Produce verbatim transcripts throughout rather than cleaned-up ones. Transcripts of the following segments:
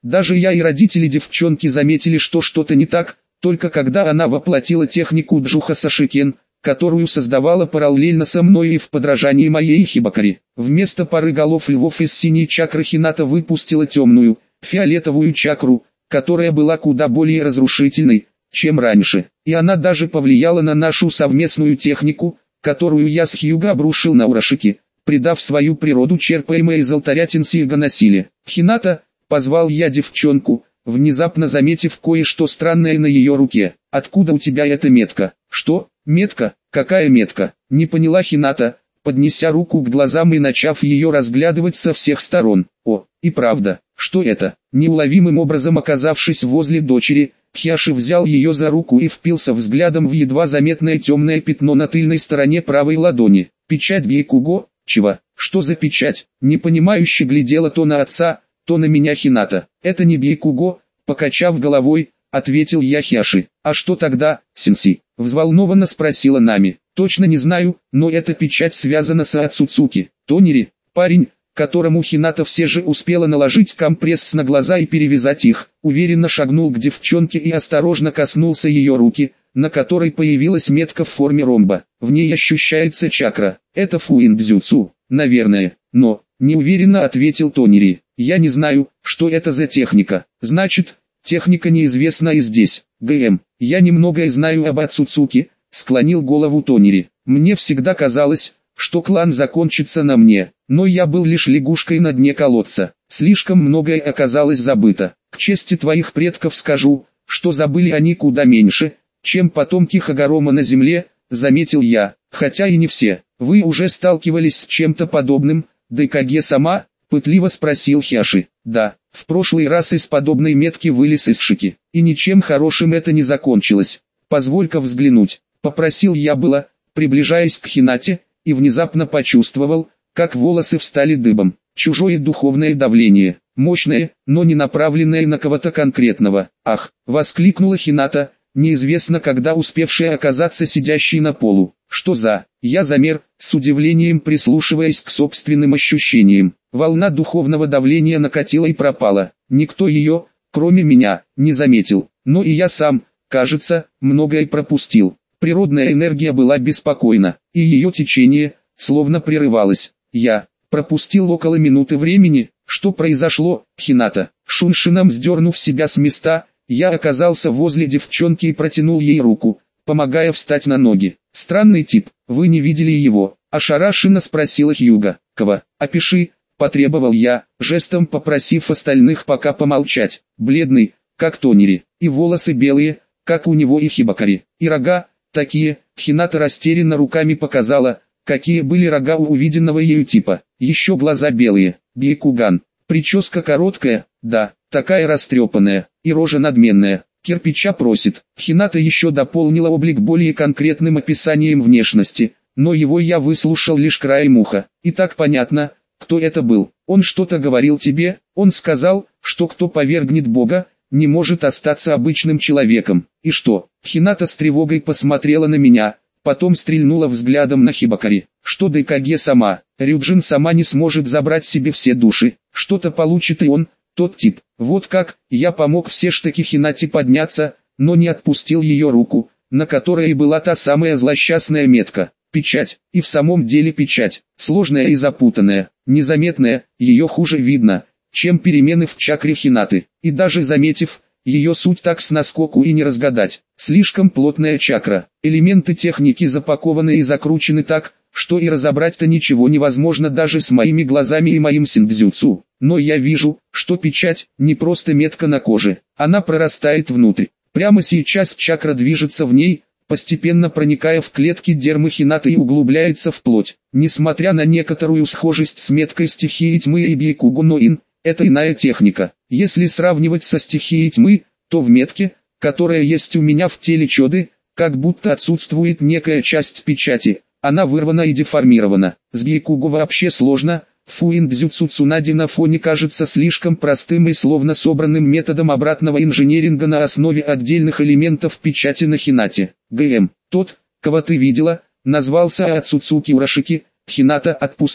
Даже я и родители девчонки заметили, что что-то не так, только когда она воплотила технику Джуха Сашикен, которую создавала параллельно со мной и в подражании моей Хибакари. Вместо пары голов львов из синей чакры Хината выпустила темную, фиолетовую чакру, которая была куда более разрушительной, чем раньше, и она даже повлияла на нашу совместную технику, которую я с Хьюго обрушил на Урашики, придав свою природу черпаемое из алтаря Тенсига насилие. «Хината», — позвал я девчонку, внезапно заметив кое-что странное на ее руке. «Откуда у тебя эта метка?» «Что? Метка? Какая метка?» — не поняла Хината, поднеся руку к глазам и начав ее разглядывать со всех сторон. «О, и правда, что это?» Неуловимым образом оказавшись возле дочери, Хьяши взял ее за руку и впился взглядом в едва заметное темное пятно на тыльной стороне правой ладони. «Печать Бейкуго? Чего? Что за печать?» Непонимающе глядела то на отца, то на меня Хината. «Это не Бейкуго», покачав головой, ответил я Хьяши. «А что тогда, сенси?» Взволнованно спросила Нами. «Точно не знаю, но эта печать связана с Ацуцуки». Тонири, парень, которому Хината все же успела наложить компресс на глаза и перевязать их, уверенно шагнул к девчонке и осторожно коснулся ее руки, на которой появилась метка в форме ромба. В ней ощущается чакра. Это фуин-дзюцу, наверное, но, неуверенно ответил Тонири. «Я не знаю, что это за техника». «Значит, техника неизвестна и здесь». «ГМ, я немногое знаю об Ацуцуки», склонил голову Тонири. «Мне всегда казалось, что клан закончится на мне, но я был лишь лягушкой на дне колодца. Слишком многое оказалось забыто. К чести твоих предков скажу, что забыли они куда меньше, чем потомки Хагорома на земле», заметил я. «Хотя и не все. Вы уже сталкивались с чем-то подобным, Дайкаге сама?» пытливо спросил Хьяши. «Да, в прошлый раз из подобной метки вылез из Шики, и ничем хорошим это не закончилось. Позволь-ка взглянуть», попросил я было, приближаясь к Хинате, и внезапно почувствовал, как волосы встали дыбом. Чужое духовное давление, мощное, но не направленное на кого-то конкретного. «Ах!» — воскликнула Хината, неизвестно когда успевшая оказаться сидящей на полу. «Что за?» Я замер, с удивлением прислушиваясь к собственным ощущениям. Волна духовного давления накатила и пропала. Никто ее, кроме меня, не заметил. Но и я сам, кажется, многое пропустил. Природная энергия была беспокойна, и ее течение, словно прерывалось. Я пропустил около минуты времени. Что произошло, Хината? Шуншином сдернув себя с места, я оказался возле девчонки и протянул ей руку, помогая встать на ноги. «Странный тип, вы не видели его?» — ошарашенно спросила Хьюго. «Кого? Опиши», — потребовал я, жестом попросив остальных пока помолчать. «Бледный, как Тонири, и волосы белые, как у него и Хибакари, и рога, такие». Хината растерянно руками показала, какие были рога у увиденного ею типа. Еще глаза белые, Бейкуган, прическа короткая, да, такая растрепанная, и рожа надменная. Кирпича просит. Хината еще дополнила облик более конкретным описанием внешности, но его я выслушал лишь краем уха. И так понятно, кто это был. Он что-то говорил тебе, он сказал, что кто повергнет Бога, не может остаться обычным человеком. И что? Хината с тревогой посмотрела на меня, потом стрельнула взглядом на Хибакари. Что Дайкаге сама, Рюджин сама не сможет забрать себе все души, что-то получит и он, тот тип. Вот как, я помог все-таки Хинате подняться, но не отпустил ее руку, на которой и была та самая злосчастная метка. Печать, и в самом деле печать, сложная и запутанная, незаметная, ее хуже видно, чем перемены в чакре Хинаты, и даже заметив, ее суть так с наскоку и не разгадать. Слишком плотная чакра, элементы техники запакованы и закручены так, что и разобрать-то ничего невозможно даже с моими глазами и моим синдзюцу. Но я вижу, что печать не просто метка на коже, она прорастает внутрь. Прямо сейчас чакра движется в ней, постепенно проникая в клетки дермы Хинаты и углубляется в плоть. Несмотря на некоторую схожесть с меткой стихии тьмы и Бейкуго Ноин, это иная техника. Если сравнивать со стихией тьмы, то в метке, которая есть у меня в теле Чоды, как будто отсутствует некая часть печати, она вырвана и деформирована. С Бейкуго вообще сложно. Фуин-дзюцу Цунади на фоне кажется слишком простым и словно собранным методом обратного инженеринга на основе отдельных элементов печати на Хинате. ГМ, тот, кого ты видела, назвался Ацуцуки Урашики. Хината, отпустив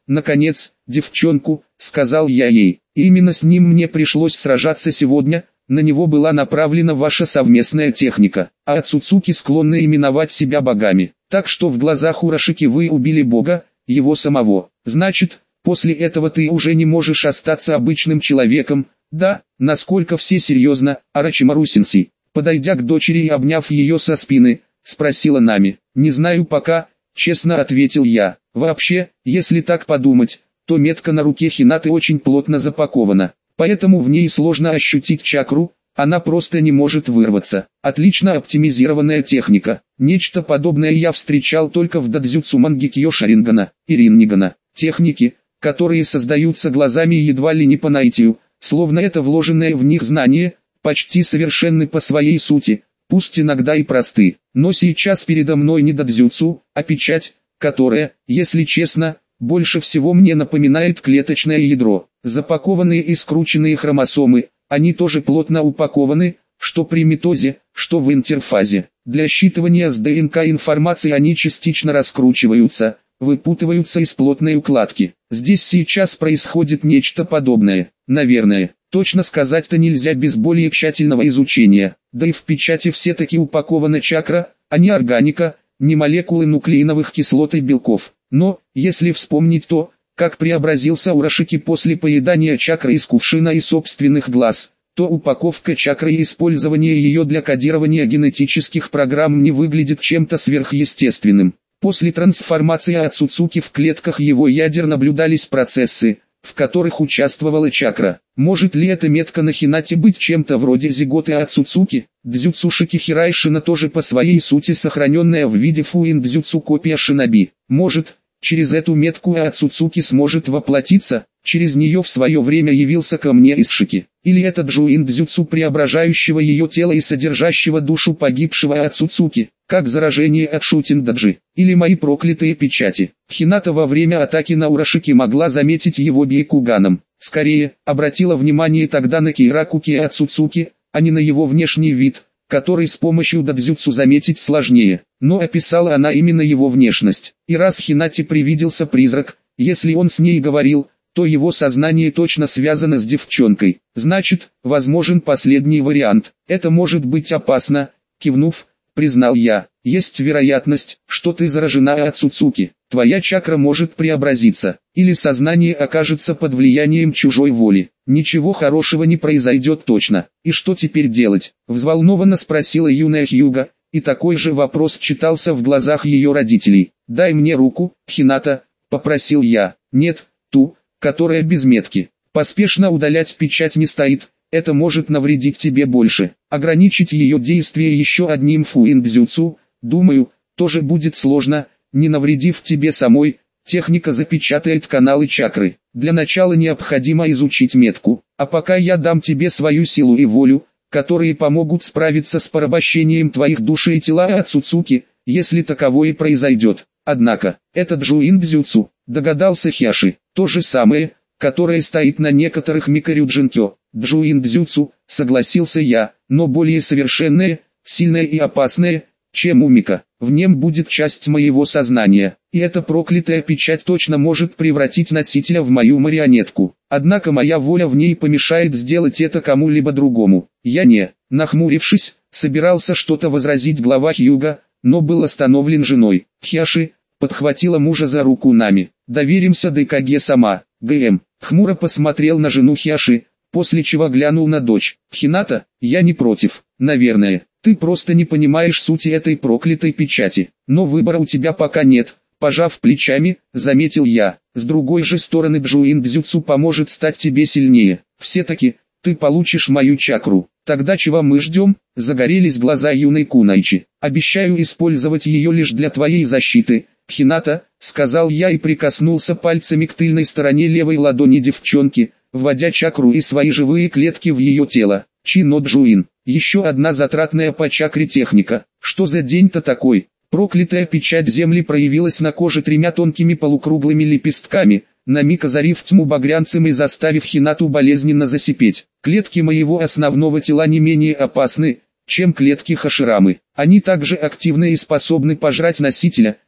наконец, девчонку, сказал я ей. Именно с ним мне пришлось сражаться сегодня, на него была направлена ваша совместная техника, а Ацуцуки склонны именовать себя богами. Так что в глазах Урашики вы убили бога, его самого. Значит, после этого ты уже не можешь остаться обычным человеком, да? Насколько все серьезно, Орочимару-сенсей? Подойдя к дочери и обняв ее со спины, спросила Нами. Не знаю пока, честно ответил я. Вообще, если так подумать, то метка на руке Хинаты очень плотно запакована, поэтому в ней сложно ощутить чакру, она просто не может вырваться. Отлично оптимизированная техника. Нечто подобное я встречал только в дадзюцу Мангекьё Шарингана и Риннигана. Техники, которые создаются глазами едва ли не по наитию, словно это вложенное в них знание, почти совершенны по своей сути, пусть иногда и просты. Но сейчас передо мной не дадзюцу, а печать, которая, если честно, больше всего мне напоминает клеточное ядро. Запакованные и скрученные хромосомы, они тоже плотно упакованы, что при митозе, что в интерфазе. Для считывания с ДНК информации они частично раскручиваются, выпутываются из плотной укладки. Здесь сейчас происходит нечто подобное, наверное. Точно сказать-то нельзя без более тщательного изучения. Да и в печати все-таки упакована чакра, а не органика, не молекулы нуклеиновых кислот и белков. Но, если вспомнить то, как преобразился Урашики после поедания чакры из кувшина и собственных глаз, то упаковка чакры и использование ее для кодирования генетических программ не выглядит чем-то сверхъестественным. После трансформации Ацуцуки в клетках его ядер наблюдались процессы, в которых участвовала чакра. Может ли эта метка на Хинате быть чем-то вроде зиготы Ацуцуки? Дзюцушики Хирайшина тоже по своей сути сохраненная в виде фуин-дзюцу копия шиноби. Может, через эту метку Ацуцуки сможет воплотиться, через нее в свое время явился ко мне Исшики. Или это джуин-дзюцу преображающего ее тело и содержащего душу погибшего Ацуцуки, как заражение от шутиндаджи, или мои проклятые печати. Хината во время атаки на Урашики могла заметить его бейкуганом. Скорее, обратила внимание тогда на Кейракуки и Ацуцуки, а не на его внешний вид, который с помощью дадзюцу заметить сложнее. Но описала она именно его внешность. И раз Хинате привиделся призрак, если он с ней говорил, то его сознание точно связано с девчонкой. Значит, возможен последний вариант. Это может быть опасно, кивнув, признал я. Есть вероятность, что ты заражена Ацуцуки. Твоя чакра может преобразиться, или сознание окажется под влиянием чужой воли. Ничего хорошего не произойдет точно. И что теперь делать? Взволнованно спросила юная Хьюга, и такой же вопрос читался в глазах ее родителей. Дай мне руку, Хината, попросил я. Нет, ту, которая без метки. Поспешно удалять печать не стоит, это может навредить тебе больше. Ограничить ее действие еще одним фуин-дзюцу, думаю, тоже будет сложно, не навредив тебе самой. Техника запечатает каналы чакры. Для начала необходимо изучить метку, а пока я дам тебе свою силу и волю, которые помогут справиться с порабощением твоих души и тела Ацуцуки, если таковое произойдет. Однако, это джуин-дзюцу, догадался Хяши, то же самое, которое стоит на некоторых микорюджинкё. Джуин-дзюцу, согласился я, но более совершенное, сильное и опасное, чем у Мика. В нем будет часть моего сознания, и эта проклятая печать точно может превратить носителя в мою марионетку. Однако моя воля в ней помешает сделать это кому-либо другому. Я не, нахмурившись, собирался что-то возразить глава Хьюга, но был остановлен женой. Хяши подхватила мужа за руку Нами. Доверимся Дайкаге сама. ГМ хмуро посмотрел на жену Хяши, после чего глянул на дочь. Хината, я не против, наверное. Ты просто не понимаешь сути этой проклятой печати. Но выбора у тебя пока нет, пожав плечами, заметил я. С другой же стороны джуин-дзюцу поможет стать тебе сильнее. Все-таки, ты получишь мою чакру. Тогда чего мы ждем? Загорелись глаза юной Кунайчи. Обещаю использовать ее лишь для твоей защиты. Хината, сказал я и прикоснулся пальцами к тыльной стороне левой ладони девчонки, вводя чакру и свои живые клетки в ее тело. Чи-но-джуин. Еще одна затратная по чакре техника. Что за день-то такой? Проклятая печать земли проявилась на коже тремя тонкими полукруглыми лепестками, на миг озарив тьму багрянцем и заставив Хинату болезненно засипеть. Клетки моего основного тела не менее опасны, чем клетки Хаширамы. Они также активны и способны пожрать носителя,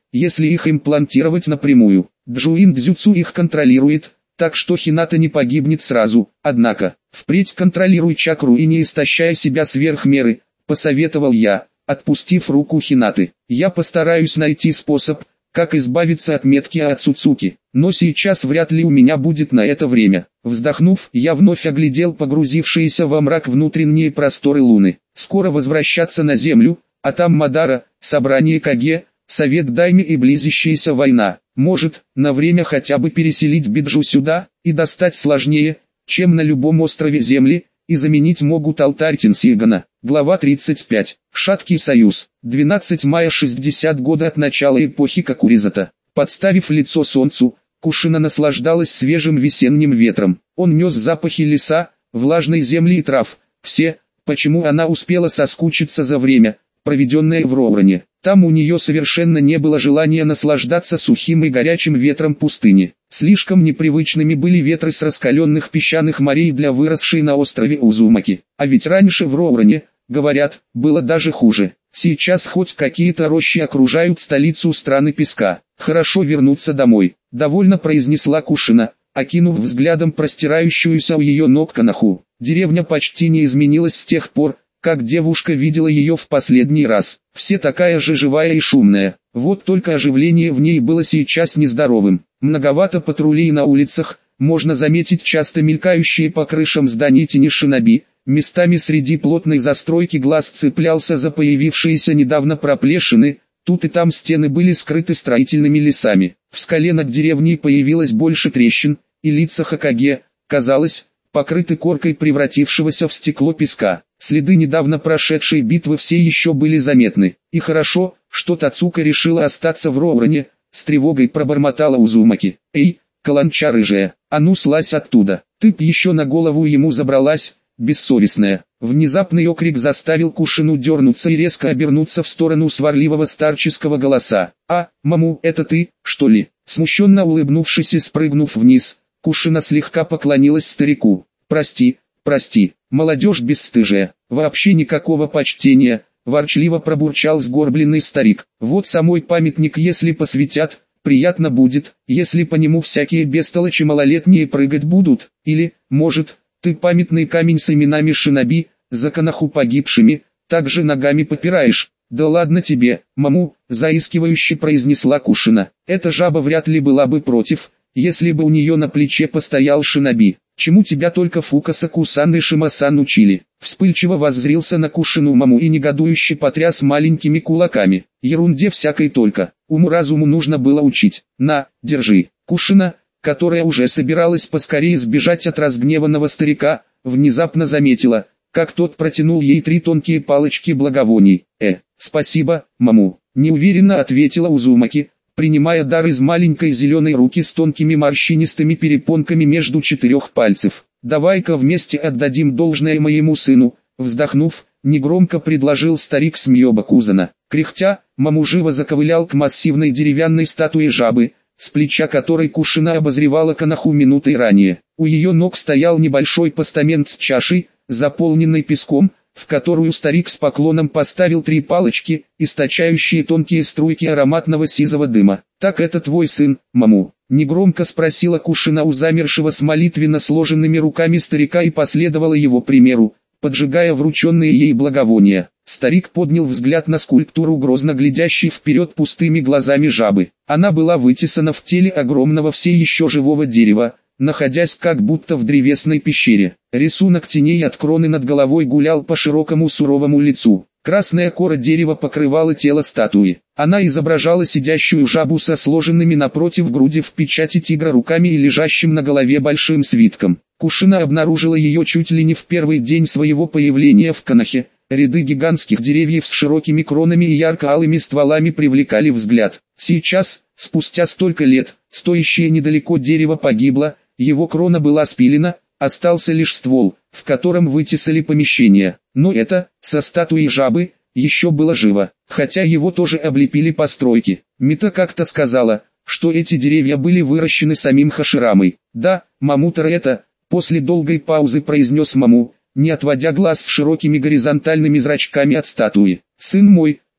если их имплантировать напрямую. Джуин Дзюцу их контролирует, так что Хината не погибнет сразу. Однако, впредь контролируй чакру и не истощай себя сверх меры, посоветовал я, отпустив руку Хинаты. Я постараюсь найти способ, как избавиться от метки Ацуцуки, но сейчас вряд ли у меня будет на это время. Вздохнув, я вновь оглядел погрузившиеся во мрак внутренние просторы Луны. Скоро возвращаться на Землю, а там Мадара, собрание Каге, совет Дайми и близящаяся война. Может, на время хотя бы переселить Биджу сюда, и достать сложнее, чем на любом острове Земли, и заменить могут алтарь Тенсигана. Глава тридцать пять. Шаткий союз. двенадцатого мая шестидесятого года от начала эпохи Кокуризата. Подставив лицо солнцу, Кушина наслаждалась свежим весенним ветром. Он нес запахи леса, влажной земли и трав. Все, почему она успела соскучиться за время, проведенное в Роурене. Там у нее совершенно не было желания наслаждаться сухим и горячим ветром пустыни. Слишком непривычными были ветры с раскаленных песчаных морей для выросшей на острове Узумаки. А ведь раньше в Роурене, говорят, было даже хуже. Сейчас хоть какие-то рощи окружают столицу страны песка. Хорошо вернуться домой, довольно произнесла Кушина, окинув взглядом простирающуюся у ее ног Канаху. Деревня почти не изменилась с тех пор, как девушка видела ее в последний раз. Все такая же живая и шумная. Вот только оживление в ней было сейчас нездоровым. Многовато патрулей на улицах, можно заметить часто мелькающие по крышам зданий тени шиноби. Местами среди плотной застройки глаз цеплялся за появившиеся недавно проплешины. Тут и там стены были скрыты строительными лесами. В скале над деревней появилось больше трещин, и лица Хокаге, казалось, покрыты коркой превратившегося в стекло песка. Следы недавно прошедшей битвы все еще были заметны. И хорошо, что Тацука решила остаться в Роурене, с тревогой пробормотала Узумаки. «Эй, каланча рыжая, а ну слазь оттуда!» Ты б еще на голову ему забралась, бессовестная. Внезапный окрик заставил Кушину дернуться и резко обернуться в сторону сварливого старческого голоса. «А, маму, это ты, что ли?» Смущенно улыбнувшись и спрыгнув вниз, Кушина слегка поклонилась старику. «Прости, прости, молодежь бесстыжая, вообще никакого почтения», ворчливо пробурчал сгорбленный старик. «Вот самой памятник если посвятят, приятно будет, если по нему всякие бестолочи малолетние прыгать будут, или, может, ты памятный камень с именами шиноби, за Канаху погибшими, также ногами попираешь». «Да ладно тебе, маму», заискивающе произнесла Кушина. «Эта жаба вряд ли была бы против, если бы у нее на плече постоял шиноби. Чему тебя только Фукаса-кусан и Шима-сан учили?» Вспыльчиво воззрился на Кушину маму и негодующе потряс маленькими кулаками. «Ерунде всякой только, уму-разуму нужно было учить. На, держи». Кушина, которая уже собиралась поскорее сбежать от разгневанного старика, внезапно заметила, как тот протянул ей три тонкие палочки благовоний. «Э, спасибо, маму», неуверенно ответила Узумаки, принимая дар из маленькой зеленой руки с тонкими морщинистыми перепонками между четырех пальцев. «Давай-ка вместе отдадим должное моему сыну», вздохнув, негромко предложил старик с Мьёба-кузана. Кряхтя, маму живо заковылял к массивной деревянной статуе жабы, с плеча которой Кушина обозревала Канаху минутой ранее. У ее ног стоял небольшой постамент с чашей, заполненной песком, в которую старик с поклоном поставил три палочки, источающие тонкие струйки ароматного сизого дыма. «Так это твой сын, маму?» — негромко спросила Кушина у замершего с молитвенно сложенными руками старика и последовала его примеру, поджигая врученные ей благовония. Старик поднял взгляд на скульптуру, грозно глядящей вперед пустыми глазами жабы. Она была вытесана в теле огромного все еще живого дерева, находясь как будто в древесной пещере. Рисунок теней от кроны над головой гулял по широкому суровому лицу. Красная кора дерева покрывала тело статуи. Она изображала сидящую жабу со сложенными напротив груди в печати тигра руками и лежащим на голове большим свитком. Кушина обнаружила ее чуть ли не в первый день своего появления в Канахе. Ряды гигантских деревьев с широкими кронами и ярко-алыми стволами привлекали взгляд. Сейчас, спустя столько лет, стоящее недалеко дерево погибло, его крона была спилена, остался лишь ствол, в котором вытесали помещение. Но это, со статуей жабы, еще было живо, хотя его тоже облепили постройки. Мита как-то сказала, что эти деревья были выращены самим Хаширамой. «Да, Мамутара это», после долгой паузы произнес Маму, не отводя глаз с широкими горизонтальными зрачками от статуи. «Сын мой»,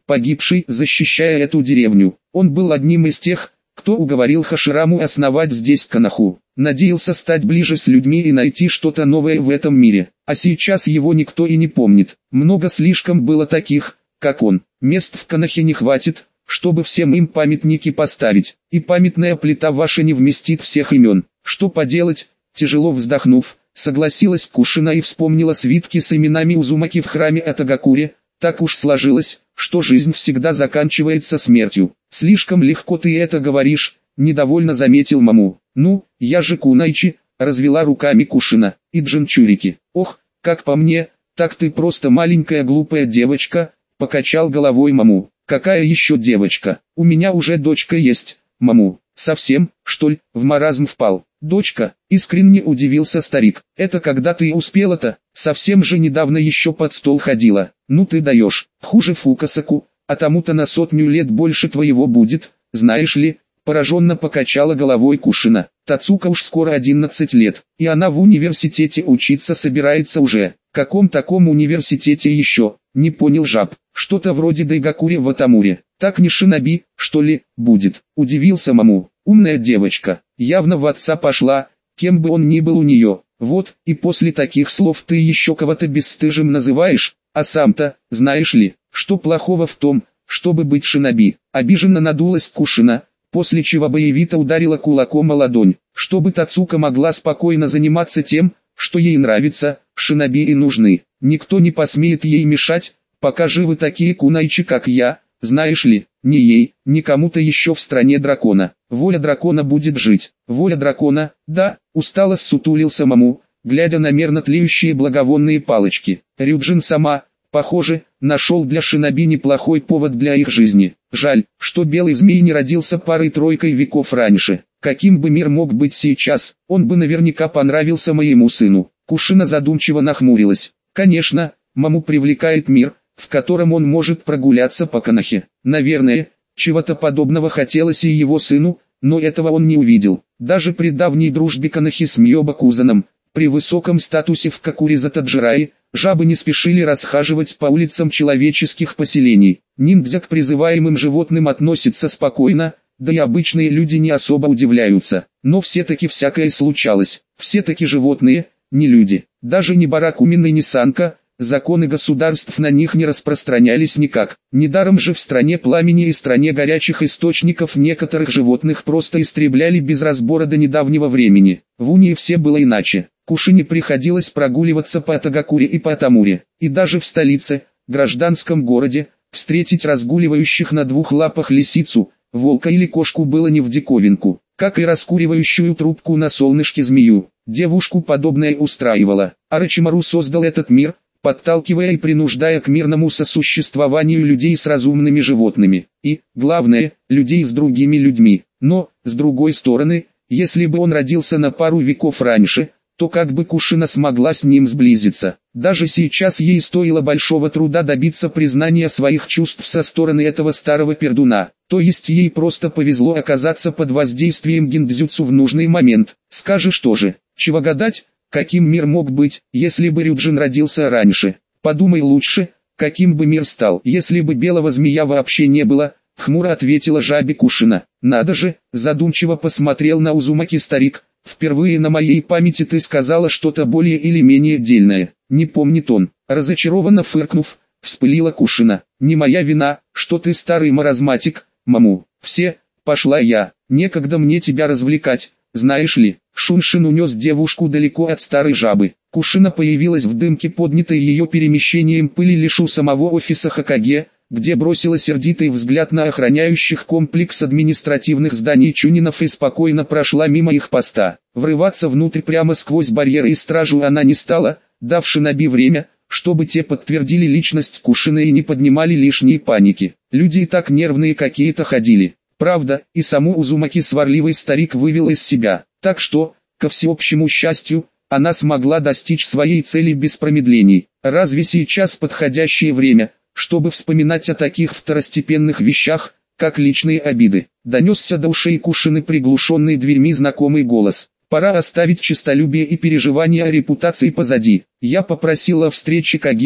погибший, защищая эту деревню. Он был одним из тех, кто уговорил Хашираму основать здесь Коноху. Надеялся стать ближе с людьми и найти что-то новое в этом мире. А сейчас его никто и не помнит. Много слишком было таких, как он. Мест в Конохе не хватит, чтобы всем им памятники поставить. И памятная плита ваша не вместит всех имен. Что поделать? Тяжело вздохнув, согласилась Кушина и вспомнила свитки с именами Узумаки в храме Атагакуре. Так уж сложилось, что жизнь всегда заканчивается смертью. Слишком легко ты это говоришь, недовольно заметил Маму. Ну, я же Кунайчи, развела руками Кушина. И Джинчурики. Ох, как по мне, так ты просто маленькая глупая девочка, покачал головой Маму. Какая еще девочка? У меня уже дочка есть, Маму. Совсем, что ли, в маразм впал? Дочка, искренне удивился старик. Это когда ты успела-то? Совсем же недавно еще под стол ходила. Ну ты даешь, хуже Фукасаку, а тому-то на сотню лет больше твоего будет, знаешь ли, пораженно покачала головой Кушина. Тацука уж скоро одиннадцать лет, и она в университете учиться собирается уже. Каком таком университете еще? Не понял Жаб. Что-то вроде Дайгакури в Атамуре. Так не шиноби, что ли, будет? Удивился Маму. Умная девочка, явно в отца пошла, кем бы он ни был у нее. Вот, и после таких слов ты еще кого-то бесстыжим называешь, а сам-то, знаешь ли, что плохого в том, чтобы быть шиноби? Обиженно надулась Кушина, после чего боевито ударила кулаком о ладонь, чтобы Тацука могла спокойно заниматься тем, что ей нравится. Шиноби и нужны. Никто не посмеет ей мешать, пока живы такие кунайчи, как я. Знаешь ли, ни ей, ни кому-то еще в стране дракона. Воля дракона будет жить. Воля дракона, да, устало ссутулился Маму, глядя на мерно тлеющие благовонные палочки. Рюджин сама, похоже, нашел для шиноби неплохой повод для их жизни. Жаль, что белый змей не родился парой-тройкой веков раньше. Каким бы мир мог быть сейчас, он бы наверняка понравился моему сыну. Кушина задумчиво нахмурилась. Конечно, Маму привлекает мир, в котором он может прогуляться по Конохе. Наверное, чего-то подобного хотелось и его сыну, но этого он не увидел. Даже при давней дружбе Конохи с Мьёбакузаном, при высоком статусе в Какуриза-Таджирае, жабы не спешили расхаживать по улицам человеческих поселений. Ниндзя к призываемым животным относится спокойно, да и обычные люди не особо удивляются. Но все-таки всякое случалось. Все-таки животные, не люди. Даже ни Баракумин и ни Санка, законы государств на них не распространялись никак. Недаром же в стране пламени и стране горячих источников некоторых животных просто истребляли без разбора до недавнего времени. В Унии все было иначе. Кушине приходилось прогуливаться по Атагакуре и по Атамуре. И даже в столице, гражданском городе, встретить разгуливающих на двух лапах лисицу, волка или кошку было не в диковинку. Как и раскуривающую трубку на солнышке змею. Девушку подобное устраивало. Орочимару создал этот мир, подталкивая и принуждая к мирному сосуществованию людей с разумными животными. И, главное, людей с другими людьми. Но, с другой стороны, если бы он родился на пару веков раньше, то как бы Кушина смогла с ним сблизиться. Даже сейчас ей стоило большого труда добиться признания своих чувств со стороны этого старого пердуна. То есть ей просто повезло оказаться под воздействием гиндзюцу в нужный момент. Скажешь тоже, чего гадать, каким мир мог быть, если бы Рюджин родился раньше. Подумай лучше, каким бы мир стал, если бы белого змея вообще не было, хмуро ответила жабе Кушина. Надо же, задумчиво посмотрел на Узумаки старик. Впервые на моей памяти ты сказала что-то более или менее дельное. Не помнит он. Разочарованно фыркнув, вспылила Кушина. Не моя вина, что ты старый маразматик, Маму. Все, пошла я. Некогда мне тебя развлекать, знаешь ли. Шуншин унес девушку далеко от старой жабы. Кушина появилась в дымке, поднятой ее перемещением пыли лишь у самого офиса Хокаге, где бросила сердитый взгляд на охраняющих комплекс административных зданий чунинов и спокойно прошла мимо их поста. Врываться внутрь прямо сквозь барьеры и стражу она не стала, дав шиноби время, чтобы те подтвердили личность Кушины и не поднимали лишней паники. Люди и так нервные какие-то ходили. Правда, и саму Узумаки сварливый старик вывел из себя. Так что, ко всеобщему счастью, она смогла достичь своей цели без промедлений. Разве сейчас подходящее время, чтобы вспоминать о таких второстепенных вещах, как личные обиды? Донесся до ушей Кушины приглушенный дверьми знакомый голос. Пора оставить честолюбие и переживания о репутации позади. Я попросила о встрече Каге,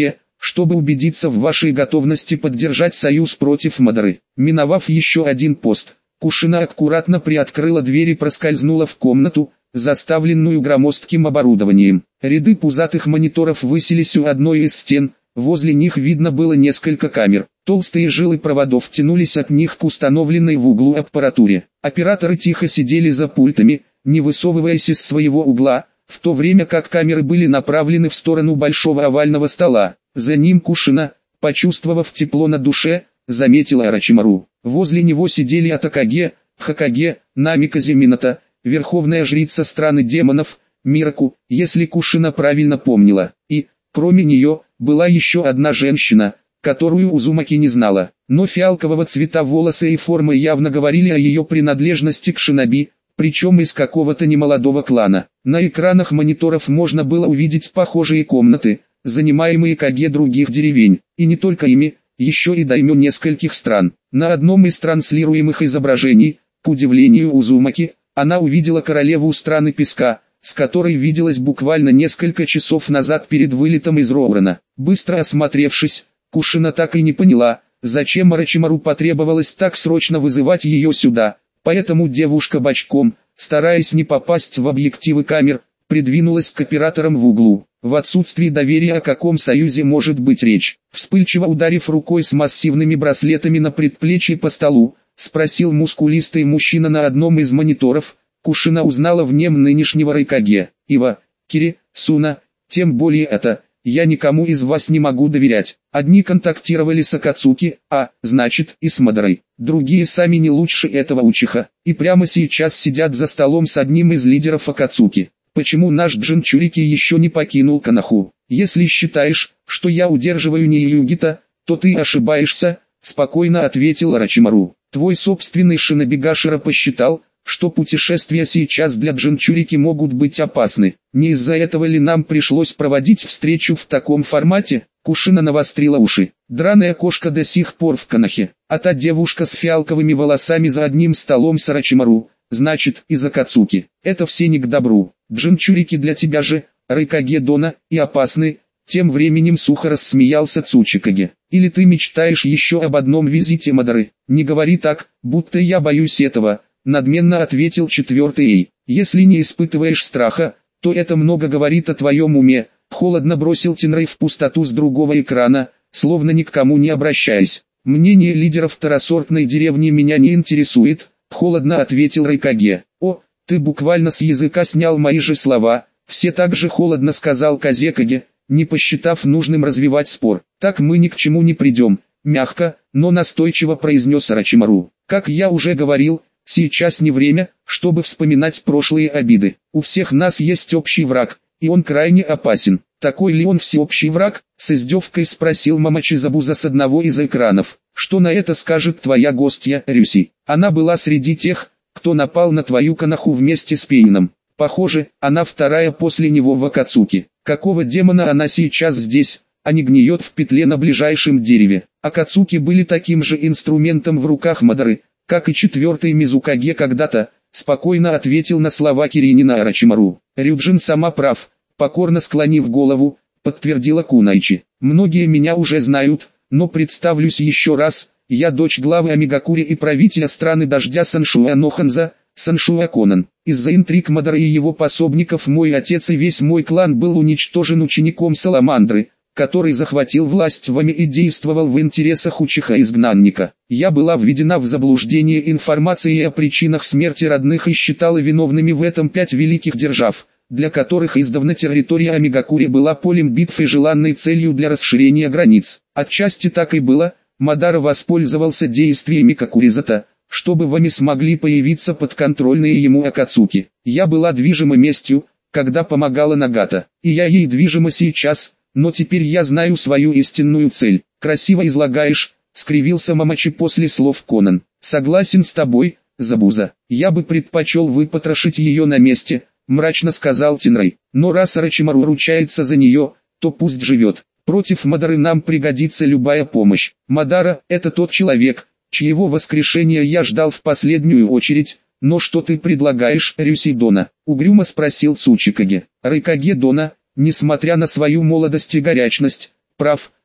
чтобы убедиться в вашей готовности поддержать союз против Мадары. Миновав еще один пост, Кушина аккуратно приоткрыла дверь и проскользнула в комнату, заставленную громоздким оборудованием. Ряды пузатых мониторов высились у одной из стен, возле них видно было несколько камер. Толстые жилы проводов тянулись от них к установленной в углу аппаратуре. Операторы тихо сидели за пультами, не высовываясь из своего угла, в то время как камеры были направлены в сторону большого овального стола. За ним Кушина, почувствовав тепло на душе, заметила Орочимару. Возле него сидели Атакаге, Хакаге, Намиказе Минато, верховная жрица страны демонов, Мираку, если Кушина правильно помнила. И, кроме нее, была еще одна женщина, которую Узумаки не знала. Но фиалкового цвета волосы и формы явно говорили о ее принадлежности к шиноби, причем из какого-то немолодого клана. На экранах мониторов можно было увидеть похожие комнаты, занимаемые каге других деревень, и не только ими, еще и даймё нескольких стран. На одном из транслируемых изображений, к удивлению Узумаки, она увидела королеву страны песка, с которой виделась буквально несколько часов назад перед вылетом из Роурена. Быстро осмотревшись, Кушина так и не поняла, зачем Орочимару потребовалось так срочно вызывать ее сюда, поэтому девушка бочком, стараясь не попасть в объективы камер, придвинулась к операторам в углу. В отсутствии доверия о каком союзе может быть речь? Вспыльчиво ударив рукой с массивными браслетами на предплечье по столу, спросил мускулистый мужчина на одном из мониторов. Кушина узнала в нем нынешнего Райкаге. Ива, Кири, Суна, тем более это, я никому из вас не могу доверять. Одни контактировали с Акацуки, а, значит, и с Мадарой. Другие сами не лучше этого учиха, и прямо сейчас сидят за столом с одним из лидеров Акацуки. Почему наш Джинчурики еще не покинул Коноху? Если считаешь, что я удерживаю Ниюгита, то ты ошибаешься, спокойно ответил Орочимару. Твой собственный Шинобигашира посчитал, что путешествия сейчас для Джинчурики могут быть опасны. Не из-за этого ли нам пришлось проводить встречу в таком формате? Кушина навострила уши. Драная кошка до сих пор в Конохе, а та девушка с фиалковыми волосами за одним столом с Орочимару, значит, из Акацуки. Это все не к добру. Джинчурики для тебя же, Райкаге Дона, и опасны. Тем временем сухо рассмеялся Цучикаге. Или ты мечтаешь еще об одном визите Мадары? Не говори так, будто я боюсь этого, надменно ответил четвертый Эй. Если не испытываешь страха, то это много говорит о твоем уме. Холодно бросил Тенрей в пустоту с другого экрана, словно ни к кому не обращаясь. Мнение лидеров второсортной деревни меня не интересует, холодно ответил Райкаге. О, ты буквально с языка снял мои же слова, все так же холодно сказал Казекаге, не посчитав нужным развивать спор. Так мы ни к чему не придем, мягко, но настойчиво произнес Орочимару. Как я уже говорил, сейчас не время, чтобы вспоминать прошлые обиды. У всех нас есть общий враг, и он крайне опасен. Такой ли он всеобщий враг? С издевкой спросил Мамачизабуза с одного из экранов. Что на это скажет твоя гостья, Рюси? Она была среди тех, кто напал на твою Коноху вместе с Пейном. Похоже, она вторая после него в Акацуки. Какого демона она сейчас здесь, а не гниет в петле на ближайшем дереве? Акацуки были таким же инструментом в руках Мадары, как и четвертый Мизукаге когда-то, спокойно ответил на слова Киринина Орочимару. Рюджин сама прав, покорно склонив голову, подтвердила Кунайчи. Многие меня уже знают, но представлюсь еще раз, я дочь главы Амигакури и правителя страны дождя Саншуа Ноханза, Саншуа Конан. Из-за интриг Мадары и его пособников мой отец и весь мой клан был уничтожен учеником Саламандры, который захватил власть в Ами и действовал в интересах учиха-изгнанника. Я была введена в заблуждение информацией о причинах смерти родных и считала виновными в этом пять великих держав, для которых издавна территория Амигакури была полем битв и желанной целью для расширения границ. Отчасти так и было, Мадара воспользовался действиями Кокуризата, чтобы в Ами смогли появиться подконтрольные ему Акацуки. Я была движима местью, когда помогала Нагата, и я ей движима сейчас, но теперь я знаю свою истинную цель. Красиво излагаешь, скривился Мамачи после слов Конан. Согласен с тобой, Забуза. Я бы предпочел выпотрошить ее на месте, мрачно сказал Тенрей. Но раз Орочимару ручается за нее, то пусть живет. Против Мадары нам пригодится любая помощь. Мадара – это тот человек, чьего воскрешения я ждал в последнюю очередь. Но что ты предлагаешь, Рюси Дона? Угрюмо спросил Цучикаге. Райкаге Дона, несмотря на свою молодость и горячность, прав,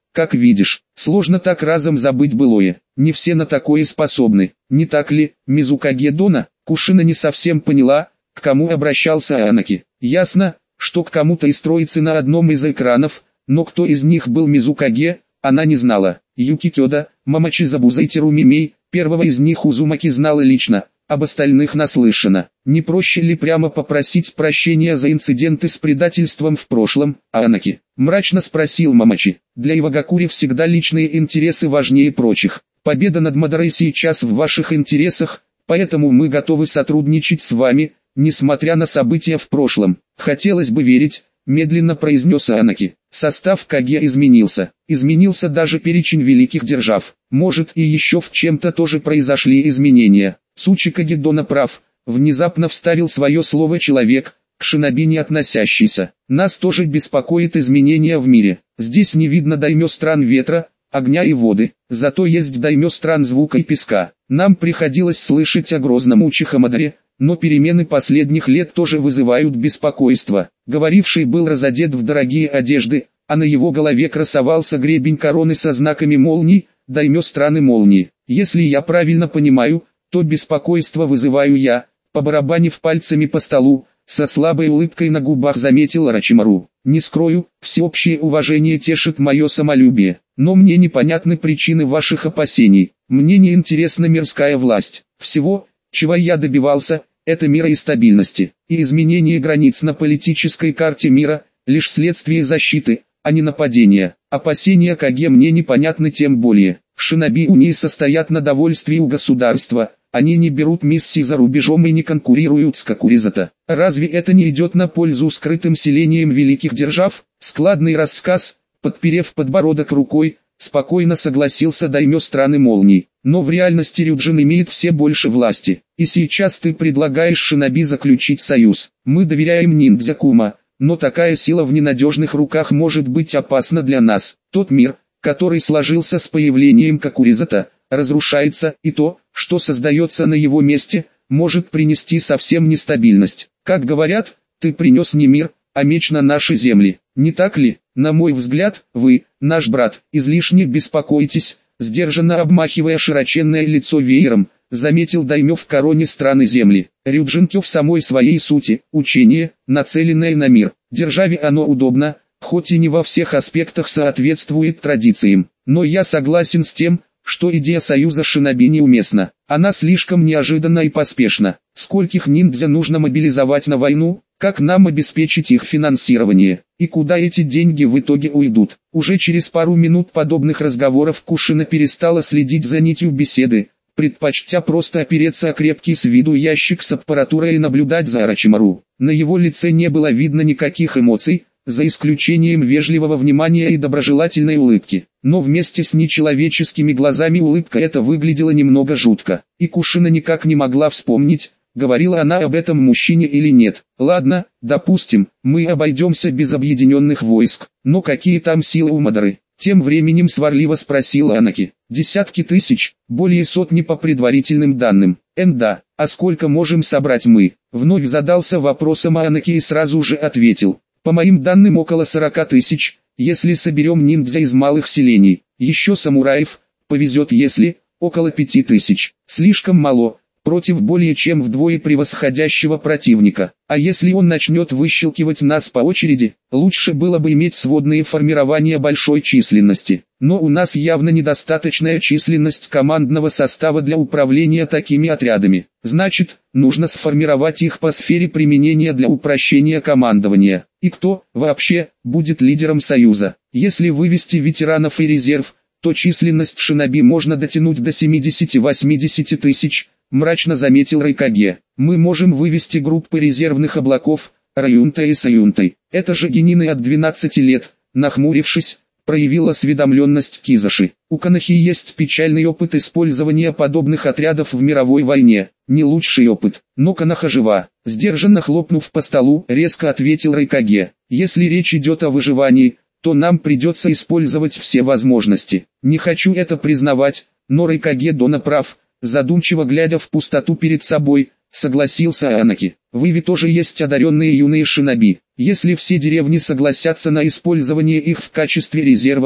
как видишь, сложно так разом забыть былое. Не все на такое способны, не так ли, Мизукаге Дона? Кушина не совсем поняла, к кому обращался Анаки. Ясно, что к кому-то из троицы на одном из экранов, но кто из них был Мизукаге, она не знала. Юки Кёда, Мамачи Забузайтеру Мимей, первого из них Узумаки знала лично, об остальных наслышана. Не проще ли прямо попросить прощения за инциденты с предательством в прошлом, Анаки? Мрачно спросил Мамачи. Для Ивагакури всегда личные интересы важнее прочих. Победа над Мадорой сейчас в ваших интересах, поэтому мы готовы сотрудничать с вами, несмотря на события в прошлом. Хотелось бы верить, медленно произнес Анаки. Состав Каге изменился. Изменился даже перечень великих держав. Может и еще в чем-то тоже произошли изменения. Цучика Гедона прав. Внезапно вставил свое слово человек, к шиноби не относящийся. Нас тоже беспокоит изменения в мире. Здесь не видно даймё стран ветра, огня и воды. Зато есть даймё стран звука и песка. Нам приходилось слышать о грозном Учиха-Мадоре, но перемены последних лет тоже вызывают беспокойство. Говоривший был разодет в дорогие одежды, а на его голове красовался гребень короны со знаками молний, даймё страны молнии. Если я правильно понимаю, то беспокойство вызываю я, побарабанив пальцами по столу, со слабой улыбкой на губах заметил Орочимару. Не скрою, всеобщее уважение тешит мое самолюбие, но мне непонятны причины ваших опасений. Мне не интересна мирская власть. Всего, чего я добивался, это мира и стабильности, и изменение границ на политической карте мира, лишь следствие защиты, а не нападения. Опасения Каге мне непонятны тем более. Шиноби у ней состоят на довольствии у государства, они не берут миссии за рубежом и не конкурируют с Какуризата. Разве это не идет на пользу скрытым селениям великих держав? Складный рассказ, подперев подбородок рукой, спокойно согласился даймё страны молний. Но в реальности Рюджин имеет все больше власти. И сейчас ты предлагаешь шиноби заключить союз. Мы доверяем ниндзя Кума, но такая сила в ненадежных руках может быть опасна для нас. Тот мир, который сложился с появлением Какуризата, разрушается, и то, что создается на его месте, может принести совсем нестабильность. Как говорят, ты принес не мир, а меч на наши земли. Не так ли? На мой взгляд, вы, наш брат, излишне беспокоитесь, сдержанно обмахивая широченное лицо веером, заметил даймё в короне страны земли. Рюджинкё в самой своей сути, учение, нацеленное на мир. Державе оно удобно, хоть и не во всех аспектах соответствует традициям. Но я согласен с тем, что идея союза шиноби неуместна. Она слишком неожиданна и поспешна. Скольких ниндзя нужно мобилизовать на войну, как нам обеспечить их финансирование, и куда эти деньги в итоге уйдут. Уже через пару минут подобных разговоров Кушина перестала следить за нитью беседы, предпочтя просто опереться о крепкий с виду ящик с аппаратурой и наблюдать за Орочимару. На его лице не было видно никаких эмоций, за исключением вежливого внимания и доброжелательной улыбки. Но вместе с нечеловеческими глазами улыбка эта выглядела немного жутко, и Кушина никак не могла вспомнить, говорила она об этом мужчине или нет. Ладно, допустим, мы обойдемся без объединенных войск, но какие там силы у Мадоры? Тем временем сварливо спросил Анаки. Десятки тысяч, более сотни по предварительным данным. Энда, а сколько можем собрать мы? Вновь задался вопросом Анаки и сразу же ответил. По моим данным около сорока тысяч, если соберем ниндзя из малых селений. Еще самураев, повезет если, около пяти тысяч. Слишком мало, против более чем вдвое превосходящего противника. А если он начнет выщелкивать нас по очереди, лучше было бы иметь сводные формирования большой численности. Но у нас явно недостаточная численность командного состава для управления такими отрядами. Значит, нужно сформировать их по сфере применения для упрощения командования. И кто, вообще, будет лидером союза? Если вывести ветеранов и резерв, то численность шиноби можно дотянуть до семидесяти-восьмидесяти тысяч, мрачно заметил Райкаге. Мы можем вывести группы резервных облаков, Раюнта и Саюнтой. Это же генины от двенадцати лет, нахмурившись, проявил осведомленность Кизаши. У Канахи есть печальный опыт использования подобных отрядов в мировой войне. Не лучший опыт, но Канаха жива. Сдержанно хлопнув по столу, резко ответил Райкаге. Если речь идет о выживании, то нам придется использовать все возможности. Не хочу это признавать, но Райкаге Дона прав. Задумчиво глядя в пустоту перед собой, согласился Анаки. В Иве тоже есть одаренные юные шиноби. Если все деревни согласятся на использование их в качестве резерва,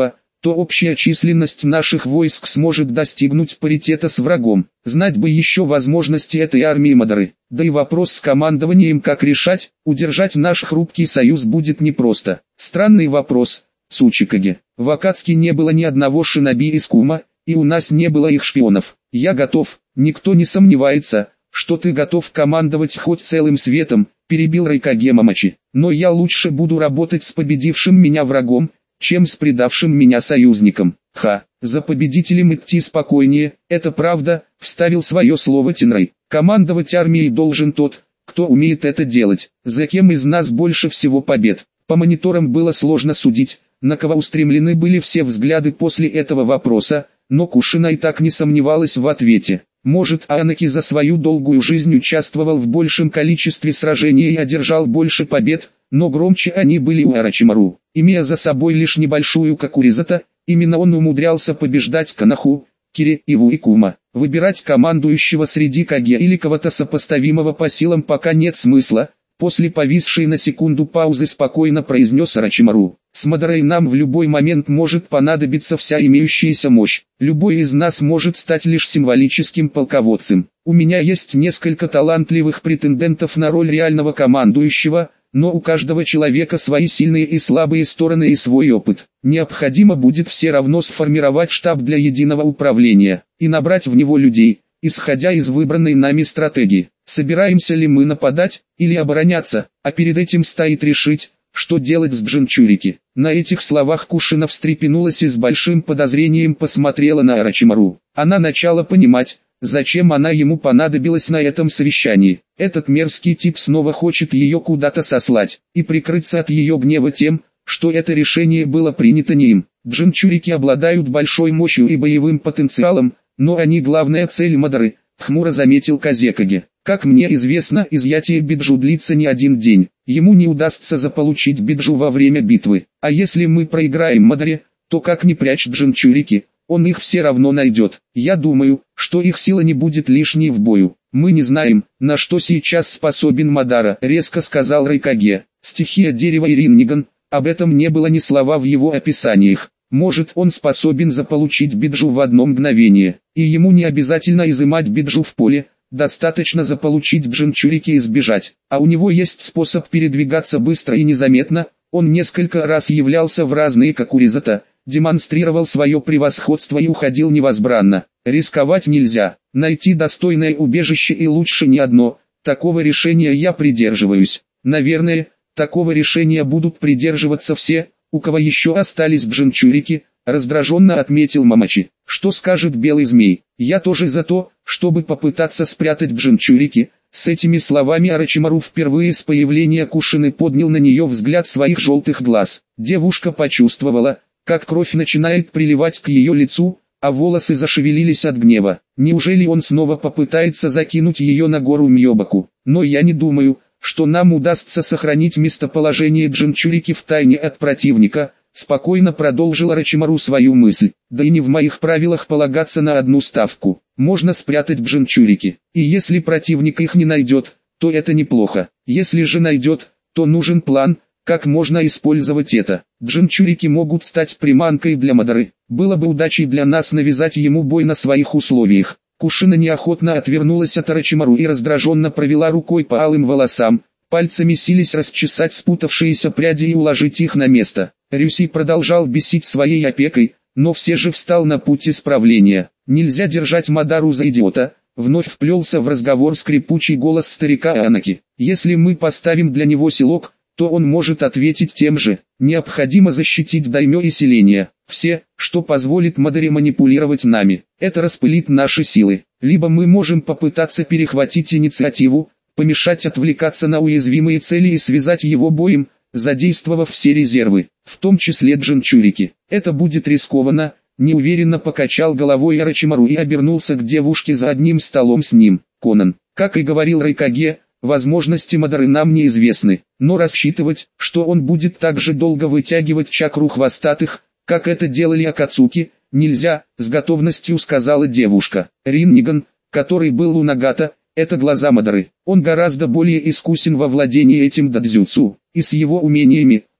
то общая численность наших войск сможет достигнуть паритета с врагом. Знать бы еще возможности этой армии Мадары. Да и вопрос с командованием как решать, удержать наш хрупкий союз будет непросто. Странный вопрос, Цучикаге. В Акатске не было ни одного шиноби из Кума, и у нас не было их шпионов. Я готов, никто не сомневается, что ты готов командовать хоть целым светом, перебил Райкаге Мамачи. Но я лучше буду работать с победившим меня врагом, чем с предавшим меня союзником. Ха, за победителем идти спокойнее, это правда, вставил свое слово Тинрай. Командовать армией должен тот, кто умеет это делать. За кем из нас больше всего побед? По мониторам было сложно судить, на кого устремлены были все взгляды после этого вопроса, но Кушинай так не сомневалась в ответе. Может, Анаки за свою долгую жизнь участвовал в большем количестве сражений и одержал больше побед, но громче они были у Орочимару. Имея за собой лишь небольшую Какуризата, именно он умудрялся побеждать Канаху, Кире, Иву и Кума. Выбирать командующего среди Каге или кого-то сопоставимого по силам пока нет смысла. После повисшей на секунду паузы спокойно произнес Орочимару. С Мадарой нам в любой момент может понадобиться вся имеющаяся мощь. Любой из нас может стать лишь символическим полководцем. У меня есть несколько талантливых претендентов на роль реального командующего, но у каждого человека свои сильные и слабые стороны и свой опыт. Необходимо будет все равно сформировать штаб для единого управления и набрать в него людей, исходя из выбранной нами стратегии. Собираемся ли мы нападать или обороняться, а перед этим стоит решить, что делать с Джинчурики. На этих словах Кушина встрепенулась и с большим подозрением посмотрела на Орочимару. Она начала понимать, зачем она ему понадобилась на этом совещании. Этот мерзкий тип снова хочет ее куда-то сослать и прикрыться от ее гнева тем, что это решение было принято не им. Джинчурики обладают большой мощью и боевым потенциалом, но они главная цель Мадары, хмуро заметил Казекаге. Как мне известно, изъятие Биджу длится не один день. Ему не удастся заполучить Биджу во время битвы. А если мы проиграем Мадаре, то как ни прячь Джинчурики, он их все равно найдет. Я думаю, что их сила не будет лишней в бою. Мы не знаем, на что сейчас способен Мадара, резко сказал Райкаге. Стихия дерева и Ринниган, об этом не было ни слова в его описаниях. Может, он способен заполучить Биджу в одно мгновение, и ему не обязательно изымать Биджу в поле. Достаточно заполучить Джинчурики и сбежать, а у него есть способ передвигаться быстро и незаметно. Он несколько раз являлся в разные Какуризата, демонстрировал свое превосходство и уходил невозбранно. Рисковать нельзя, найти достойное убежище и лучше не одно. Такого решения я придерживаюсь. Наверное, такого решения будут придерживаться все, у кого еще остались Джинчурики. Раздраженно отметил Мамачи. Что скажет белый змей? Я тоже за то, чтобы попытаться спрятать Джинчурики. С этими словами Орочимару впервые с появления Кушины поднял на нее взгляд своих желтых глаз. Девушка почувствовала, как кровь начинает приливать к ее лицу, а волосы зашевелились от гнева. Неужели он снова попытается закинуть ее на гору Мьёбаку? Но я не думаю, что нам удастся сохранить местоположение Джинчурики в тайне от противника. Спокойно продолжил Орочимару свою мысль. Да и не в моих правилах полагаться на одну ставку. Можно спрятать Джинчурики. И если противник их не найдет, то это неплохо. Если же найдет, то нужен план, как можно использовать это. Джинчурики могут стать приманкой для Мадары. Было бы удачей для нас навязать ему бой на своих условиях. Кушина неохотно отвернулась от Орочимару и раздраженно провела рукой по алым волосам. Пальцами сились расчесать спутавшиеся пряди и уложить их на место. Рюси продолжал бесить своей опекой, но все же встал на путь исправления. Нельзя держать Мадару за идиота, вновь вплелся в разговор скрипучий голос старика Анаки. Если мы поставим для него селок, то он может ответить тем же. Необходимо защитить даймё и селение. Все, что позволит Мадаре манипулировать нами, это распылит наши силы. Либо мы можем попытаться перехватить инициативу, помешать отвлекаться на уязвимые цели и связать его боем, задействовав все резервы, в том числе Джинчурики. Это будет рискованно, неуверенно покачал головой Орочимару и обернулся к девушке за одним столом с ним. Конан, как и говорил Райкаге, возможности Мадары нам неизвестны, но рассчитывать, что он будет так же долго вытягивать чакру хвостатых, как это делали Акацуки, нельзя, с готовностью сказала девушка. Ринниган, который был у Нагата, это глаза Мадары. Он гораздо более искусен во владении этим дадзюцу, и с его умениями,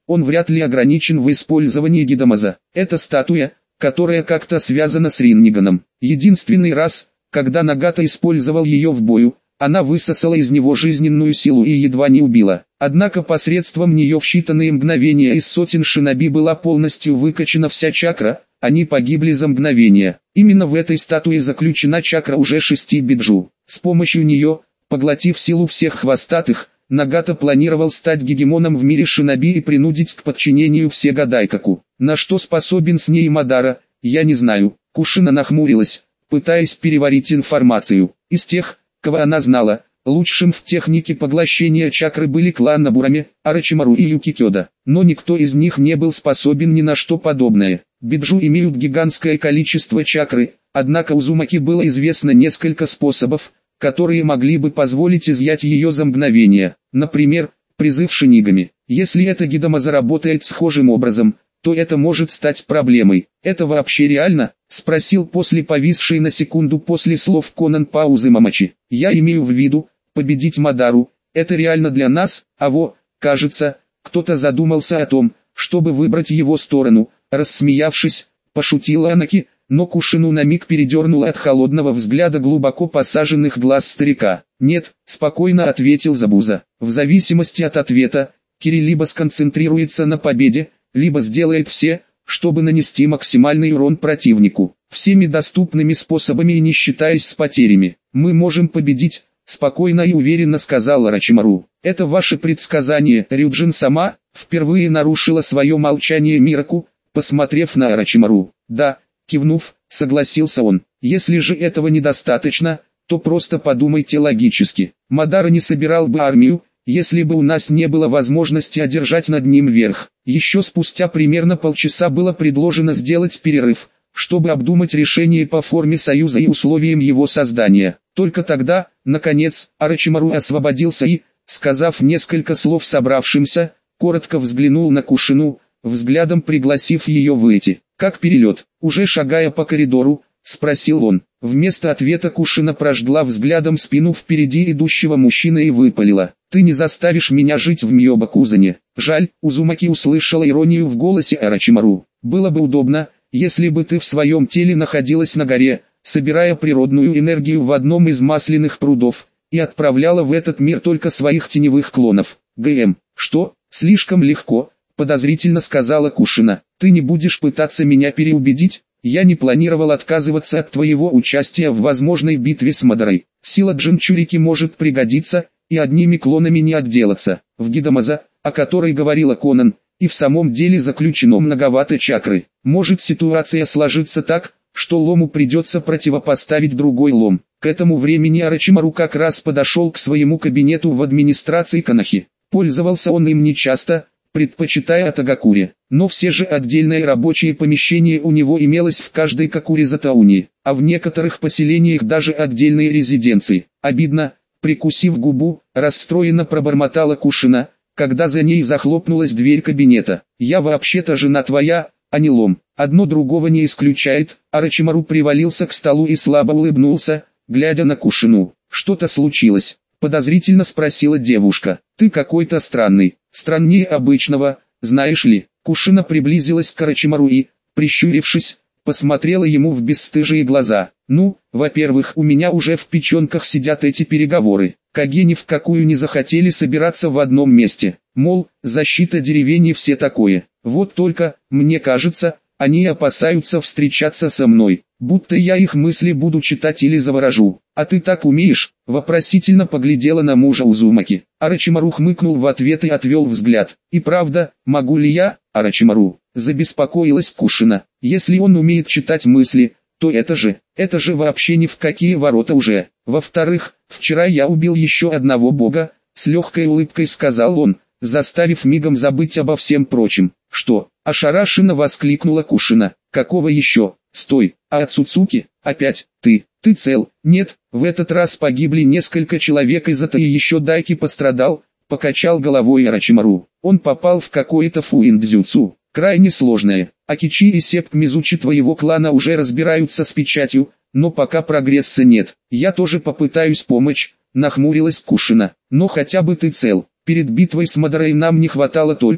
он вряд ли ограничен в использовании Гидамаза. Это статуя, которая как-то связана с Ринниганом. Единственный раз, когда Нагата использовал ее в бою, она высосала из него жизненную силу и едва не убила. Однако посредством нее в считанные мгновения из сотен шиноби была полностью выкачана вся чакра, они погибли за мгновение. Именно в этой статуе заключена чакра уже шести биджу. С помощью нее, поглотив силу всех хвостатых, Нагата планировал стать гегемоном в мире шиноби и принудить к подчинению все Дайкаку. На что способен с ней Мадара, я не знаю. Кушина нахмурилась, пытаясь переварить информацию. Из тех, кого она знала, лучшим в технике поглощения чакры были клан Набурами, Орочимару и Юкикёда. Но никто из них не был способен ни на что подобное. Биджу имеют гигантское количество чакры, однако Узумаки было известно несколько способов, которые могли бы позволить изъять ее за мгновение. Например, призыв шинигами. Если эта Гидамаза работает схожим образом, то это может стать проблемой. «Это вообще реально?» – спросил после повисшей на секунду после слов Конан паузы Мамачи. «Я имею в виду, победить Мадару, это реально для нас, а во, кажется, кто-то задумался о том, чтобы выбрать его сторону», рассмеявшись, пошутила Анаки, но Кушину на миг передернула от холодного взгляда глубоко посаженных глаз старика. «Нет», – спокойно ответил Забуза. «В зависимости от ответа, Кири либо сконцентрируется на победе, либо сделает все, чтобы нанести максимальный урон противнику. Всеми доступными способами и не считаясь с потерями. Мы можем победить», – спокойно и уверенно сказал Орочимару. «Это ваше предсказание». Рюджин сама впервые нарушила свое молчание Мираку, посмотрев на Орочимару. «Да», – кивнув, согласился он. «Если же этого недостаточно, то просто подумайте логически. Мадара не собирал бы армию, если бы у нас не было возможности одержать над ним верх». Еще спустя примерно полчаса было предложено сделать перерыв, чтобы обдумать решение по форме союза и условиям его создания. Только тогда, наконец, Орочимару освободился и, сказав несколько слов собравшимся, коротко взглянул на Кушину, взглядом пригласив ее выйти. «Как перелет?» Уже шагая по коридору, спросил он. Вместо ответа Кушина прожгла взглядом спину впереди идущего мужчины и выпалила: «Ты не заставишь меня жить в Мьёбакузане». Жаль, Узумаки услышала иронию в голосе Орочимару. «Было бы удобно, если бы ты в своем теле находилась на горе, собирая природную энергию в одном из масляных прудов, и отправляла в этот мир только своих теневых клонов». «ГМ, что? Слишком легко», подозрительно сказала Кушина. «Ты не будешь пытаться меня переубедить? Я не планировал отказываться от твоего участия в возможной битве с Мадарой. Сила Джинчурики может пригодиться, и одними клонами не отделаться. В Гидамаза, о которой говорила Конан, и в самом деле заключено многовато чакры. Может ситуация сложится так, что лому придется противопоставить другой лом». К этому времени Орочимару как раз подошел к своему кабинету в администрации Канахи. Пользовался он им нечасто, предпочитая Тагакуре, но все же отдельное рабочее помещение у него имелось в каждой Какуре-Затауни, а в некоторых поселениях даже отдельные резиденции. «Обидно», прикусив губу, расстроенно пробормотала Кушина, когда за ней захлопнулась дверь кабинета. «Я вообще-то жена твоя, а не лом. Одно другого не исключает». Орочимару привалился к столу и слабо улыбнулся, глядя на Кушину. «Что-то случилось?» подозрительно спросила девушка. «Ты какой-то странный, страннее обычного, знаешь ли». Кушина приблизилась к Орочимару и, прищурившись, посмотрела ему в бесстыжие глаза. «Ну, во-первых, у меня уже в печенках сидят эти переговоры. Каге ни в какую не захотели собираться в одном месте. Мол, защита деревень и все такое. Вот только, мне кажется, они опасаются встречаться со мной, будто я их мысли буду читать или заворожу. А ты так умеешь?» Вопросительно поглядела на мужа Узумаки. Орочимару хмыкнул в ответ и отвел взгляд. «И правда, могу ли я, Орочимару?» Забеспокоилась Кушина. «Если он умеет читать мысли, то это же, это же вообще ни в какие ворота уже. Во-вторых, вчера я убил еще одного бога», с легкой улыбкой сказал он, заставив мигом забыть обо всем прочем. «Что?» – ошарашенно воскликнула Кушина. «Какого еще? Стой, а от Цуцуки? Опять, ты, ты цел?» «Нет, в этот раз погибли несколько человек из-за и еще Дайки пострадал», – покачал головой Орочимару. «Он попал в какое-то фуиндзюцу, крайне сложное. Акичи и септ Мизучи твоего клана уже разбираются с печатью, но пока прогресса нет. Я тоже попытаюсь помочь», – нахмурилась Кушина. «Но хотя бы ты цел. Перед битвой с Мадарой нам не хватало только,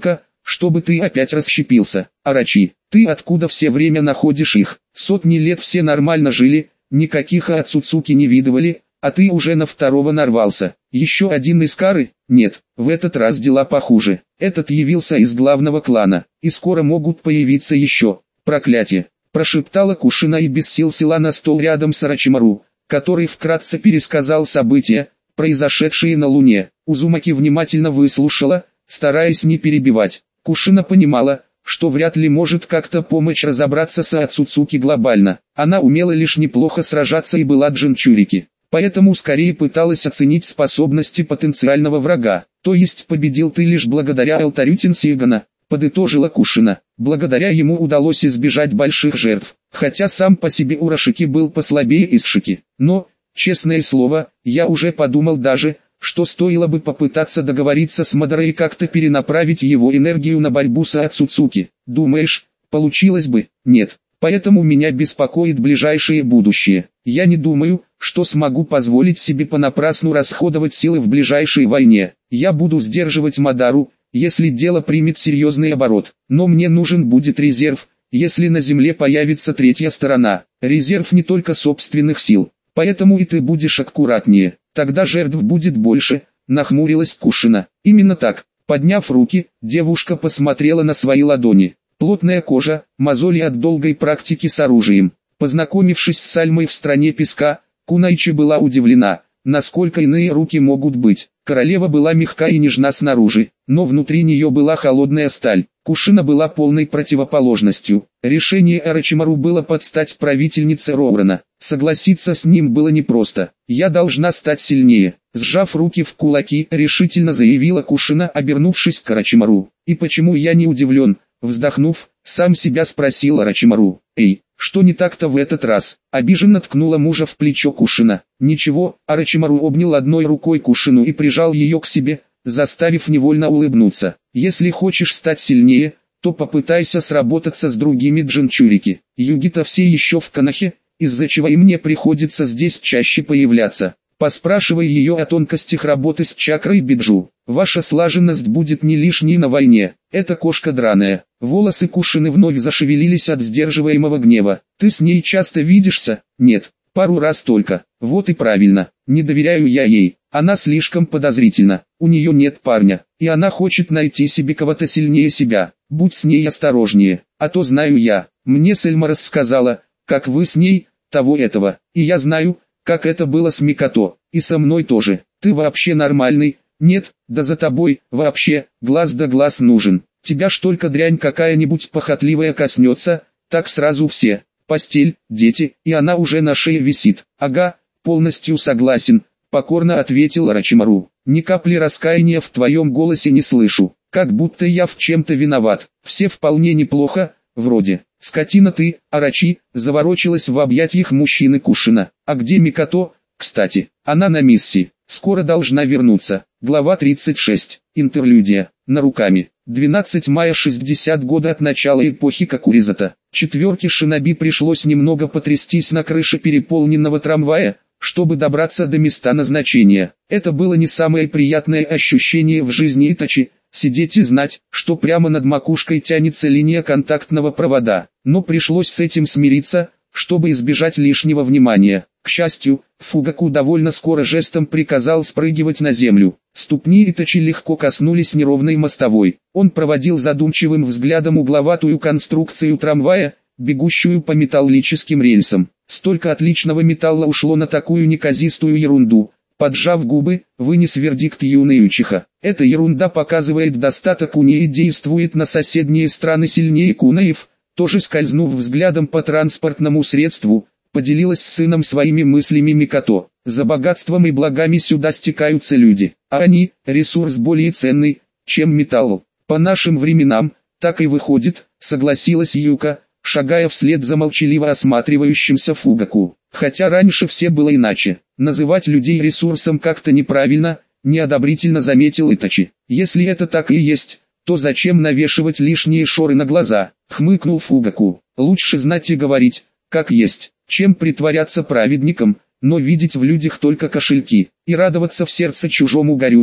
чтобы ты опять расщепился. Арачи, ты откуда все время находишь их? Сотни лет все нормально жили, никаких Ацуцуки не видывали, а ты уже на второго нарвался. Еще один из Кары? Нет, в этот раз дела похуже. Этот явился из главного клана, и скоро могут появиться еще. Проклятие! Прошептала Кушина и без сил села на стол рядом с Орочимару, который вкратце пересказал события, произошедшие на Луне. Узумаки внимательно выслушала, стараясь не перебивать. Кушина понимала, что вряд ли может как-то помочь разобраться с Ацуцуки глобально. Она умела лишь неплохо сражаться и была джинчурики. Поэтому скорее пыталась оценить способности потенциального врага. То есть победил ты лишь благодаря алтарю Тенсигана, подытожила Кушина. Благодаря ему удалось избежать больших жертв. Хотя сам по себе Урашики был послабее Исшики. Но, честное слово, я уже подумал даже, что стоило бы попытаться договориться с Мадара и как-то перенаправить его энергию на борьбу с Ацуцуки. Думаешь, получилось бы? Нет. Поэтому меня беспокоит ближайшее будущее. Я не думаю, что смогу позволить себе понапрасну расходовать силы в ближайшей войне. Я буду сдерживать Мадару, если дело примет серьезный оборот. Но мне нужен будет резерв, если на Земле появится третья сторона. Резерв не только собственных сил. Поэтому и ты будешь аккуратнее. Тогда жертв будет больше, нахмурилась Кушина. Именно так. Подняв руки, девушка посмотрела на свои ладони. Плотная кожа, мозоли от долгой практики с оружием. Познакомившись с Сальмой в стране песка, Кунайчи была удивлена, насколько иные руки могут быть. Королева была мягка и нежна снаружи, но внутри нее была холодная сталь. Кушина была полной противоположностью. Решение Орочимару было под стать правительнице Робрана. Согласиться с ним было непросто. «Я должна стать сильнее», — сжав руки в кулаки, решительно заявила Кушина, обернувшись к Орочимару. «И почему я не удивлен?» Вздохнув, сам себя спросил Орочимару. «Эй, что не так-то в этот раз?» Обиженно ткнула мужа в плечо Кушина. «Ничего», Орочимару обнял одной рукой Кушину и прижал ее к себе, заставив невольно улыбнуться. «Если хочешь стать сильнее, то попытайся сработаться с другими джинчурики. Югита все еще в Канахе, из-за чего и мне приходится здесь чаще появляться. Поспрашивай ее о тонкостях работы с чакрой Биджу. Ваша слаженность будет не лишней на войне. Это кошка драная». Волосы Кушины вновь зашевелились от сдерживаемого гнева. «Ты с ней часто видишься?» «Нет, пару раз только». «Вот и правильно. Не доверяю я ей. Она слишком подозрительна. У нее нет парня, и она хочет найти себе кого-то сильнее себя. Будь с ней осторожнее, а то знаю я. Мне Сельма рассказала, как вы с ней, того этого, и я знаю, как это было с Микото, и со мной тоже. Ты вообще нормальный?» «Нет, да за тобой, вообще, глаз да глаз нужен. Тебя ж только дрянь какая-нибудь похотливая коснется, так сразу все. Постель, дети, и она уже на шее висит». «Ага, полностью согласен», — покорно ответил Орочимару. «Ни капли раскаяния в твоем голосе не слышу, как будто я в чем-то виноват. Все вполне неплохо, вроде». «Скотина ты, Арачи», — заворочилась в объятиях мужчины Кушина. «А где Микото? Кстати, она на миссии, скоро должна вернуться». Глава тридцать шесть. Интерлюдия. Наруками. двенадцатого мая шестидесятого года от начала эпохи Какуризата. Четверке шиноби пришлось немного потрястись на крыше переполненного трамвая, чтобы добраться до места назначения. Это было не самое приятное ощущение в жизни Итачи, сидеть и знать, что прямо над макушкой тянется линия контактного провода. Но пришлось с этим смириться, чтобы избежать лишнего внимания. К счастью, Фугаку довольно скоро жестом приказал спрыгивать на землю. Ступни Итачи легко коснулись неровной мостовой. Он проводил задумчивым взглядом угловатую конструкцию трамвая, бегущую по металлическим рельсам. Столько отличного металла ушло на такую неказистую ерунду. Поджав губы, вынес вердикт юный Учиха. Эта ерунда показывает достаток уни и действует на соседние страны сильнее кунаев. Тоже скользнув взглядом по транспортному средству, поделилась с сыном своими мыслями Микото. За богатством и благами сюда стекаются люди, а они – ресурс более ценный, чем металл. По нашим временам, так и выходит, согласилась Юка, шагая вслед за молчаливо осматривающимся Фугаку. Хотя раньше все было иначе. Называть людей ресурсом как-то неправильно, неодобрительно заметил Итачи. Если это так и есть, то зачем навешивать лишние шоры на глаза? Хмыкнул Фугаку. Лучше знать и говорить, как есть, чем притворяться праведником, но видеть в людях только кошельки, и радоваться в сердце чужому горю,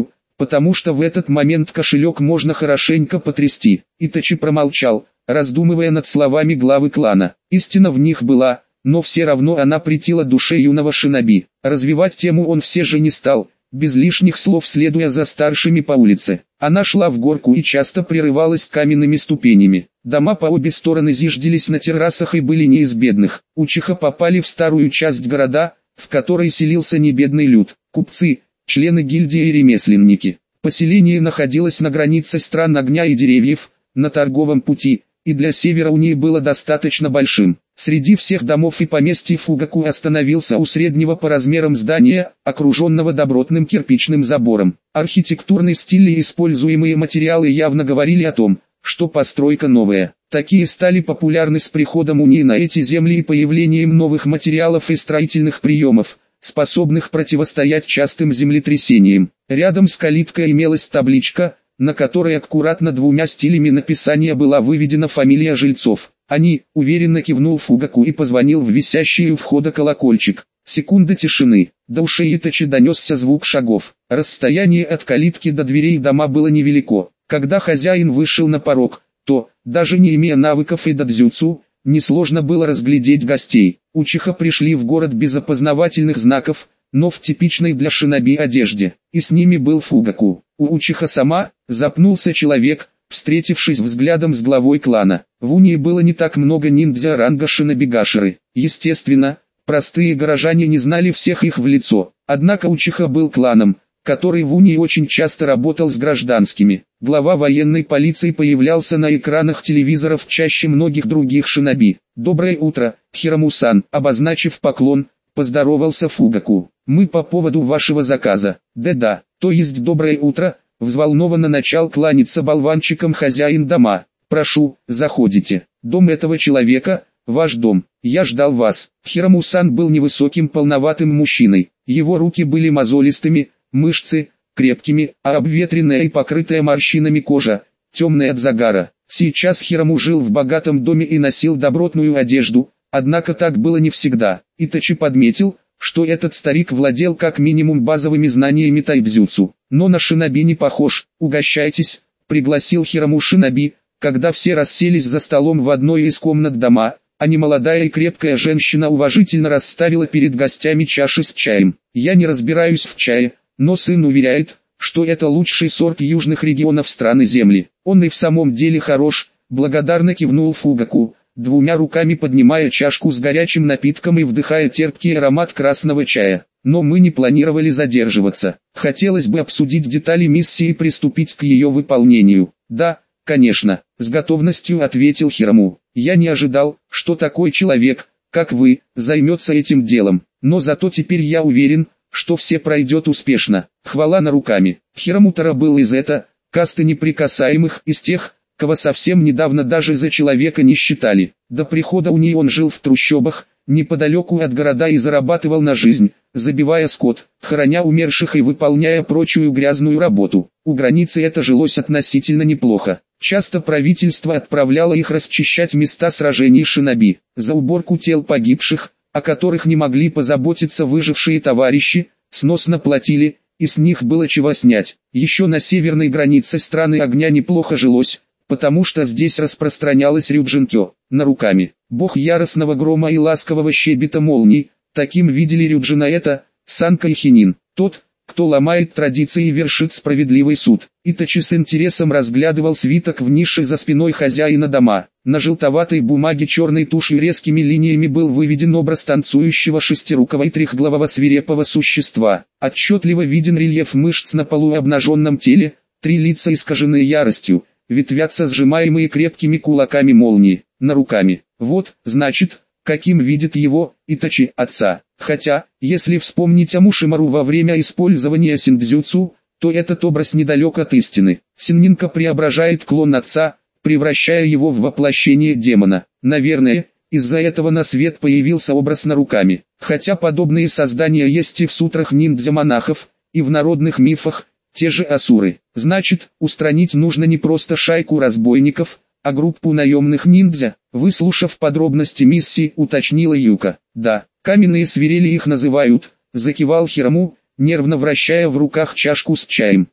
потому что в этот момент кошелек можно хорошенько потрясти. Итачи промолчал, раздумывая над словами главы клана. Истина в них была, но все равно она претила душе юного шиноби. Развивать тему он все же не стал, без лишних слов следуя за старшими по улице. Она шла в горку и часто прерывалась каменными ступенями. Дома по обе стороны зиждились на террасах и были не из бедных. Учиха попали в старую часть города, в которой селился небедный люд, купцы, члены гильдии и ремесленники. Поселение находилось на границе стран огня и деревьев, на торговом пути, и для севера у ней было достаточно большим. Среди всех домов и поместий Фугаку остановился у среднего по размерам здания, окруженного добротным кирпичным забором. Архитектурный стиль и используемые материалы явно говорили о том, что постройка новая. Такие стали популярны с приходом Уни на эти земли и появлением новых материалов и строительных приемов, способных противостоять частым землетрясениям. Рядом с калиткой имелась табличка, на которой аккуратно двумя стилями написания была выведена фамилия жильцов. Они, уверенно кивнул Фугаку и позвонил в висящий у входа колокольчик. Секунда тишины. До ушей Итачи донесся звук шагов. Расстояние от калитки до дверей дома было невелико. Когда хозяин вышел на порог, то, даже не имея навыков и дадзюцу, несложно было разглядеть гостей. Учиха пришли в город без опознавательных знаков, но в типичной для шиноби одежде, и с ними был Фугаку. У Учиха сама, запнулся человек, встретившись взглядом с главой клана. В Унии было не так много ниндзя ранга шиноби-гашеры. Естественно, простые горожане не знали всех их в лицо, однако Учиха был кланом, который в Унии очень часто работал с гражданскими. Глава военной полиции появлялся на экранах телевизоров чаще многих других шиноби. «Доброе утро, Хираму-сан», обозначив поклон, поздоровался Фугаку. «Мы по поводу вашего заказа». «Да-да, то есть доброе утро», взволнованно начал кланяться болванчиком хозяин дома. «Прошу, заходите. Дом этого человека, ваш дом. Я ждал вас». Хираму-сан был невысоким полноватым мужчиной. Его руки были мозолистыми, мышцы крепкими, а обветренная и покрытая морщинами кожа, темная от загара. Сейчас Хираму жил в богатом доме и носил добротную одежду, однако так было не всегда. Итачи подметил, что этот старик владел как минимум базовыми знаниями тайбзюцу, но на шиноби не похож. «Угощайтесь», — пригласил Хираму шиноби, когда все расселись за столом в одной из комнат дома, а немолодая и крепкая женщина уважительно расставила перед гостями чаши с чаем. «Я не разбираюсь в чае, но сын уверяет, что это лучший сорт южных регионов страны Земли. Он и в самом деле хорош», — благодарно кивнул Фугаку, двумя руками поднимая чашку с горячим напитком и вдыхая терпкий аромат красного чая. «Но мы не планировали задерживаться. Хотелось бы обсудить детали миссии и приступить к ее выполнению». «Да, конечно», — с готовностью ответил Хираму. «Я не ожидал, что такой человек, как вы, займется этим делом, но зато теперь я уверен, что все пройдет успешно. Хвала на руками». Хирамутара был из этой касты неприкасаемых, из тех, кого совсем недавно даже за человека не считали. До прихода Уни он жил в трущобах, неподалеку от города и зарабатывал на жизнь, забивая скот, хороня умерших и выполняя прочую грязную работу. У границы это жилось относительно неплохо. Часто правительство отправляло их расчищать места сражений шиноби. За уборку тел погибших, о которых не могли позаботиться выжившие товарищи, сносно платили, и с них было чего снять. Еще на северной границе страны огня неплохо жилось, потому что здесь распространялось рюджинкё, на руками. Бог яростного грома и ласкового щебета молний, таким видели рюджина это, Санка и Хинин, тот, кто ломает традиции и вершит справедливый суд. Итачи с интересом разглядывал свиток в нише за спиной хозяина дома. На желтоватой бумаге черной тушью резкими линиями был выведен образ танцующего шестирукого и трехглавого свирепого существа. Отчетливо виден рельеф мышц на полуобнаженном теле, три лица искаженные яростью, ветвятся сжимаемые крепкими кулаками молнии, на руками. Вот, значит, каким видит его, Итачи, отца. Хотя, если вспомнить Амушимару во время использования синдзюцу, то этот образ недалек от истины. Синнинка преображает клон отца, превращая его в воплощение демона. Наверное, из-за этого на свет появился образ на руками. Хотя подобные создания есть и в сутрах ниндзя-монахов, и в народных мифах, те же асуры. Значит, устранить нужно не просто шайку разбойников, а группу наемных ниндзя. Выслушав подробности миссии, уточнила Юка. «Да, каменные свирели их называют», — закивал Хираму, нервно вращая в руках чашку с чаем.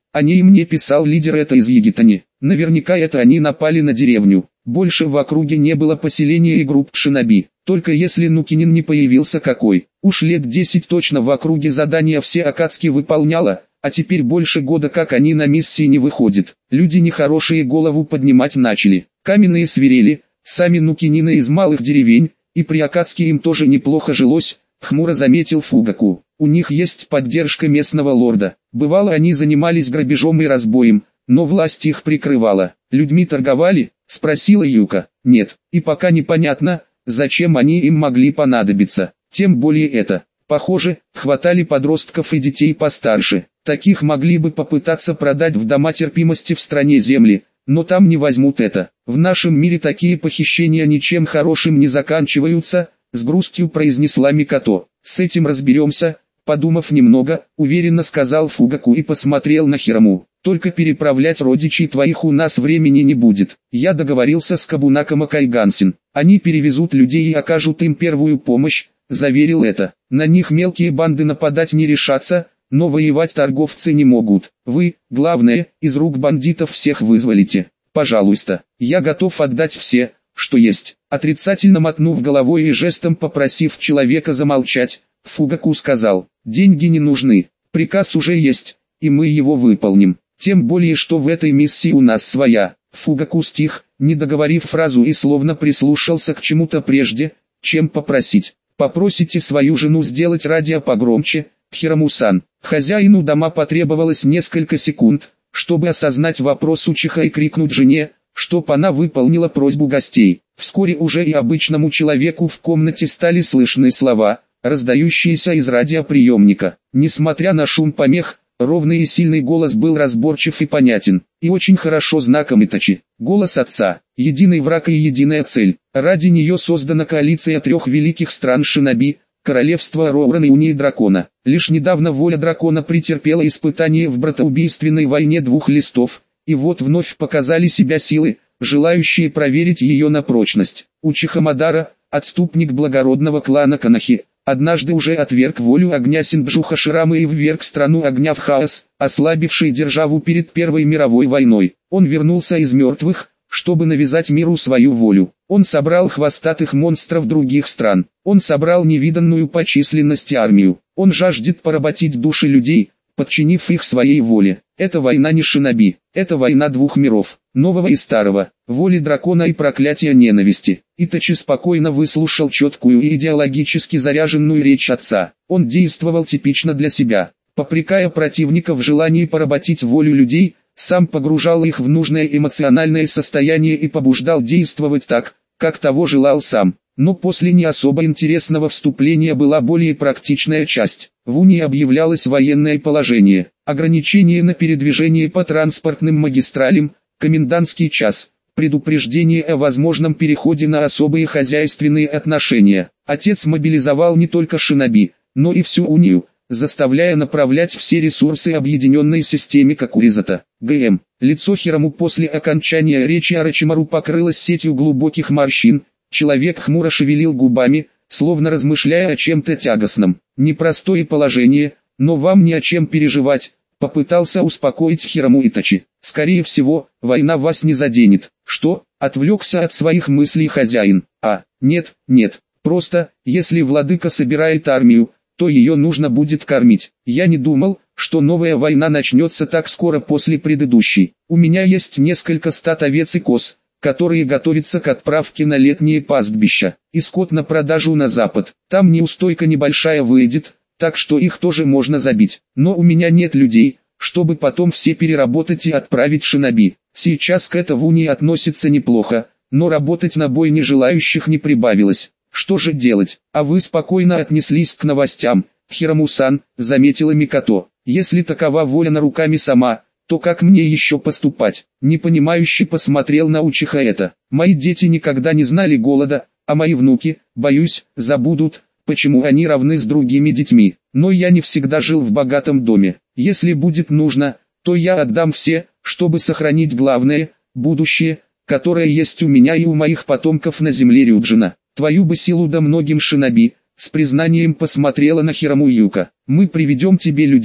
О ней мне писал лидер это из Егитани. Наверняка это они напали на деревню. Больше в округе не было поселения и групп шиноби. Только если Нукинин не появился какой. Уж лет десять точно в округе задания все Акацки выполняла, а теперь больше года как они на миссии не выходят. Люди нехорошие голову поднимать начали. Каменные свирели, сами Нукинины из малых деревень, и при Акацке им тоже неплохо жилось, хмуро заметил Фугаку. У них есть поддержка местного лорда. Бывало они занимались грабежом и разбоем, но власть их прикрывала. Людьми торговали? Спросила Юка. Нет, и пока непонятно, зачем они им могли понадобиться. Тем более это. Похоже, хватали подростков и детей постарше. Таких могли бы попытаться продать в дома терпимости в стране земли, но там не возьмут это. В нашем мире такие похищения ничем хорошим не заканчиваются, с грустью произнесла Микото. С этим разберемся, подумав немного, уверенно сказал Фугаку и посмотрел на Хираму. Только переправлять родичей твоих у нас времени не будет. Я договорился с Кабунаком Акайгансин. Они перевезут людей и окажут им первую помощь, заверил это. На них мелкие банды нападать не решатся, но воевать торговцы не могут. Вы, главное, из рук бандитов всех вызволите. Пожалуйста, я готов отдать все, что есть. Отрицательно мотнув головой и жестом попросив человека замолчать, Фугаку сказал: деньги не нужны, приказ уже есть, и мы его выполним. Тем более, что в этой миссии у нас своя. Фугаку стих, не договорив фразу и словно прислушался к чему-то прежде, чем попросить. Попросите свою жену сделать радио погромче, Хираму-сан. Хозяину дома потребовалось несколько секунд, чтобы осознать вопрос Учиха и крикнуть жене, чтоб она выполнила просьбу гостей. Вскоре уже и обычному человеку в комнате стали слышны слова, раздающиеся из радиоприемника. Несмотря на шум помех, ровный и сильный голос был разборчив и понятен, и очень хорошо знаком Итачи. Голос отца, единый враг и единая цель. Ради нее создана коалиция трех великих стран шиноби, королевства Роуран и Унии Дракона. Лишь недавно воля дракона претерпела испытание в братоубийственной войне двух листов, и вот вновь показали себя силы, желающие проверить ее на прочность. Учиха Мадара, отступник благородного клана Канахи, однажды уже отверг волю огня Синджуха Ширамы и вверг страну огня в хаос, ослабивший державу перед Первой мировой войной. Он вернулся из мертвых, чтобы навязать миру свою волю. Он собрал хвостатых монстров других стран. Он собрал невиданную по численности армию. Он жаждет поработить души людей, подчинив их своей воле. Это война не шиноби, это война двух миров, нового и старого, воли дракона и проклятия ненависти. Итачи спокойно выслушал четкую и идеологически заряженную речь отца. Он действовал типично для себя, попрекая противника в желании поработить волю людей, сам погружал их в нужное эмоциональное состояние и побуждал действовать так, как того желал сам. Но после не особо интересного вступления была более практичная часть. В Унии объявлялось военное положение, ограничение на передвижение по транспортным магистралям, комендантский час, предупреждение о возможном переходе на особые хозяйственные отношения. Отец мобилизовал не только шиноби, но и всю Унию, заставляя направлять все ресурсы объединенной системе Какуризата. ГМ. Лицо Хираму после окончания речи Орочимару покрылось сетью глубоких морщин. Человек хмуро шевелил губами, словно размышляя о чем-то тягостном. Непростое положение, но вам не о чем переживать, попытался успокоить Хираму Итачи. Скорее всего, война вас не заденет. Что? Отвлекся от своих мыслей хозяин. А, нет, нет, просто, если владыка собирает армию, то ее нужно будет кормить. Я не думал, что новая война начнется так скоро после предыдущей. У меня есть несколько стад овец и коз, которые готовятся к отправке на летние пастбища, и скот на продажу на запад. Там неустойка небольшая выйдет, так что их тоже можно забить. Но у меня нет людей, чтобы потом все переработать и отправить шиноби. Сейчас к этому в Унии относится неплохо, но работать на бойне желающих не прибавилось. Что же делать? А вы спокойно отнеслись к новостям, Хираму-сан, заметила Микото. Если такова воля на руками сама, то как мне еще поступать? Непонимающе посмотрел на Учиха это. Мои дети никогда не знали голода, а мои внуки, боюсь, забудут, почему они равны с другими детьми. Но я не всегда жил в богатом доме. Если будет нужно, то я отдам все, чтобы сохранить главное, будущее, которое есть у меня и у моих потомков на земле Рюджина. Твою бы силу да многим шиноби, с признанием посмотрела на Хираму Юка. Мы приведем тебе людей,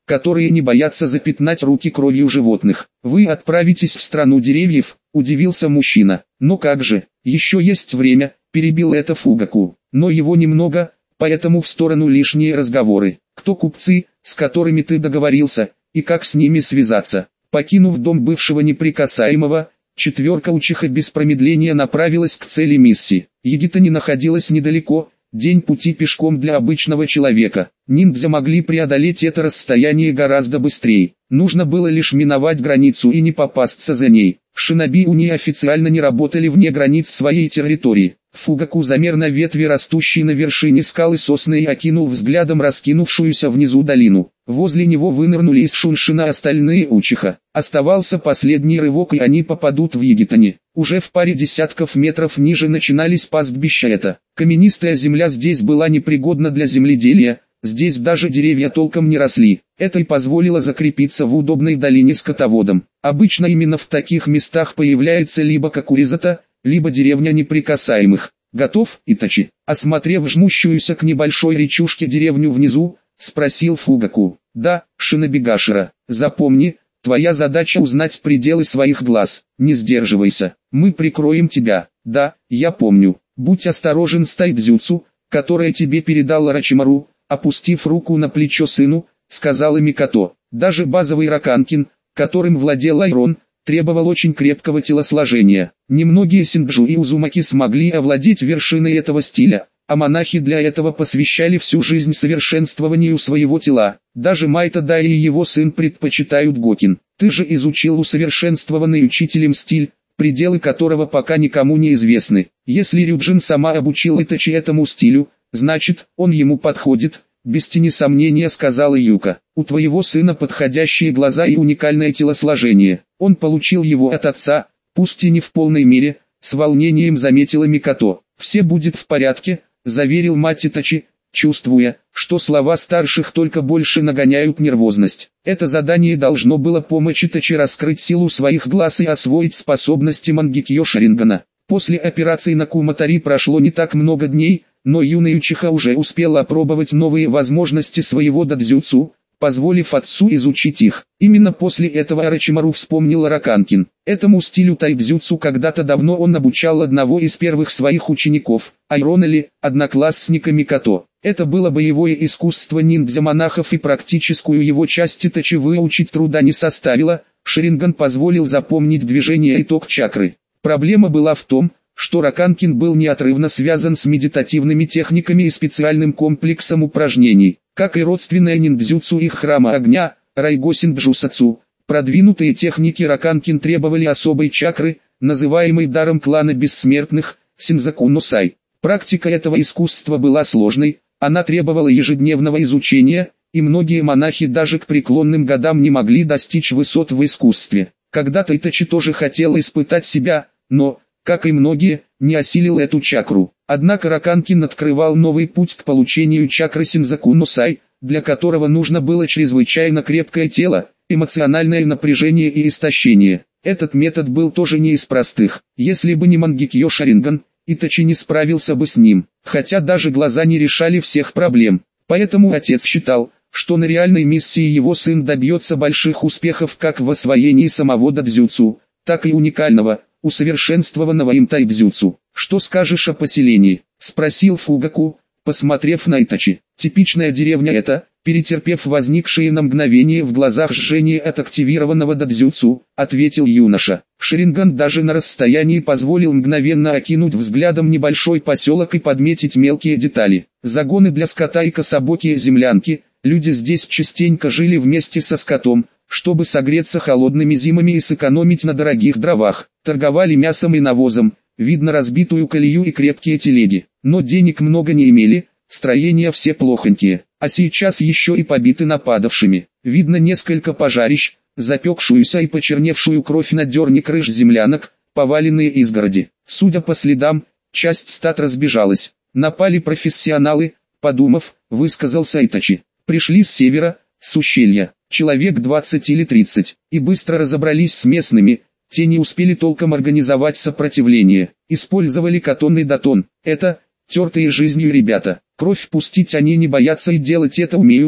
которые не боятся запятнать руки кровью животных. Вы отправитесь в страну деревьев, удивился мужчина. Но как же, еще есть время, перебил это Фугаку. Но его немного, поэтому в сторону лишние разговоры. Кто купцы, с которыми ты договорился, и как с ними связаться? Покинув дом бывшего неприкасаемого, четверка учиха без промедления направилась к цели миссии. Егитани находилась недалеко, день пути пешком для обычного человека. Ниндзя могли преодолеть это расстояние гораздо быстрее. Нужно было лишь миновать границу и не попасться за ней. Шиноби у нее официально не работали вне границ своей территории. Фугаку замер на ветви, растущей на вершине скалы сосны, и окинул взглядом раскинувшуюся внизу долину. Возле него вынырнули из шуншина остальные учиха. Оставался последний рывок, и они попадут в Егитани. Уже в паре десятков метров ниже начинались пастбища. Это каменистая земля здесь была непригодна для земледелия, здесь даже деревья толком не росли. Это и позволило закрепиться в удобной долине скотоводам. Обычно именно в таких местах появляется либо Какуризата, либо деревня неприкасаемых. Готов, Итачи? Осмотрев жмущуюся к небольшой речушке деревню внизу, спросил Фугаку. Да, Шинобигашира. Запомни, твоя задача узнать пределы своих глаз. Не сдерживайся, мы прикроем тебя. Да, я помню. Будь осторожен с тайдзюцу, которое тебе передал Орочимару. Опустив руку на плечо сыну, сказала Микото. Даже базовый Раканкин, которым владел Айрон, требовал очень крепкого телосложения. Немногие синджу и узумаки смогли овладеть вершиной этого стиля, а монахи для этого посвящали всю жизнь совершенствованию своего тела. Даже Майта Да и его сын предпочитают Гокин. Ты же изучил усовершенствованный учителем стиль, пределы которого пока никому не известны. Если Рюджин сама обучила Итачи этому стилю, значит, он ему подходит. Без тени сомнения сказала Юка. У твоего сына подходящие глаза и уникальное телосложение. Он получил его от отца, пусть и не в полной мере, с волнением заметила Микото. Все будет в порядке, заверил мать Итачи, чувствуя, что слова старших только больше нагоняют нервозность. Это задание должно было помочь Итачи раскрыть силу своих глаз и освоить способности Мангекьё Шарингана. После операции на Куматари прошло не так много дней, но юный учиха уже успел опробовать новые возможности своего дадзюцу, позволив отцу изучить их. Именно после этого Орочимару вспомнил Раканкин. Этому стилю тайдзюцу когда-то давно он обучал одного из первых своих учеников, Айрона Ли, одноклассника Микото. Это было боевое искусство ниндзя-монахов, и практическую его часть Итачи выучить труда не составило. Шаринган позволил запомнить движение и ток чакры. Проблема была в том, что Раканкин был неотрывно связан с медитативными техниками и специальным комплексом упражнений, как и родственная ниндзюцу их храма огня, Райгосинджусацу. Продвинутые техники Раканкин требовали особой чакры, называемой даром клана бессмертных, Синзаку-но-сай. Практика этого искусства была сложной, она требовала ежедневного изучения, и многие монахи даже к преклонным годам не могли достичь высот в искусстве. Когда-то Итачи тоже хотел испытать себя, но, как и многие, не осилил эту чакру. Однако Раканкин открывал новый путь к получению чакры Синзаку-но-сай, для которого нужно было чрезвычайно крепкое тело, эмоциональное напряжение и истощение. Этот метод был тоже не из простых. Если бы не Мангекьё Шаринган, Итачи не справился бы с ним, хотя даже глаза не решали всех проблем. Поэтому отец считал, что на реальной миссии его сын добьется больших успехов как в освоении самого дадзюцу, так и уникального, усовершенствованного им тайдзюцу. «Что скажешь о поселении?» – спросил Фугаку, посмотрев на Итачи. «Типичная деревня это», перетерпев возникшие на мгновение в глазах жжение от активированного дадзюцу, ответил юноша. Шаринган даже на расстоянии позволил мгновенно окинуть взглядом небольшой поселок и подметить мелкие детали. Загоны для скота и кособокие землянки, люди здесь частенько жили вместе со скотом, чтобы согреться холодными зимами и сэкономить на дорогих дровах. Торговали мясом и навозом, видно разбитую колею и крепкие телеги. Но денег много не имели, строения все плохонькие, а сейчас еще и побиты нападавшими. Видно несколько пожарищ, запекшуюся и почерневшую кровь на дерне крыш землянок, поваленные изгороди. Судя по следам, часть стад разбежалась. Напали профессионалы, подумав, высказался Итачи. Пришли с севера, с ущелья, человек двадцать или тридцать, и быстро разобрались с местными. Те не успели толком организовать сопротивление, использовали катонный датон. Это, тертые жизнью ребята, кровь пустить они не боятся и делать это умеют,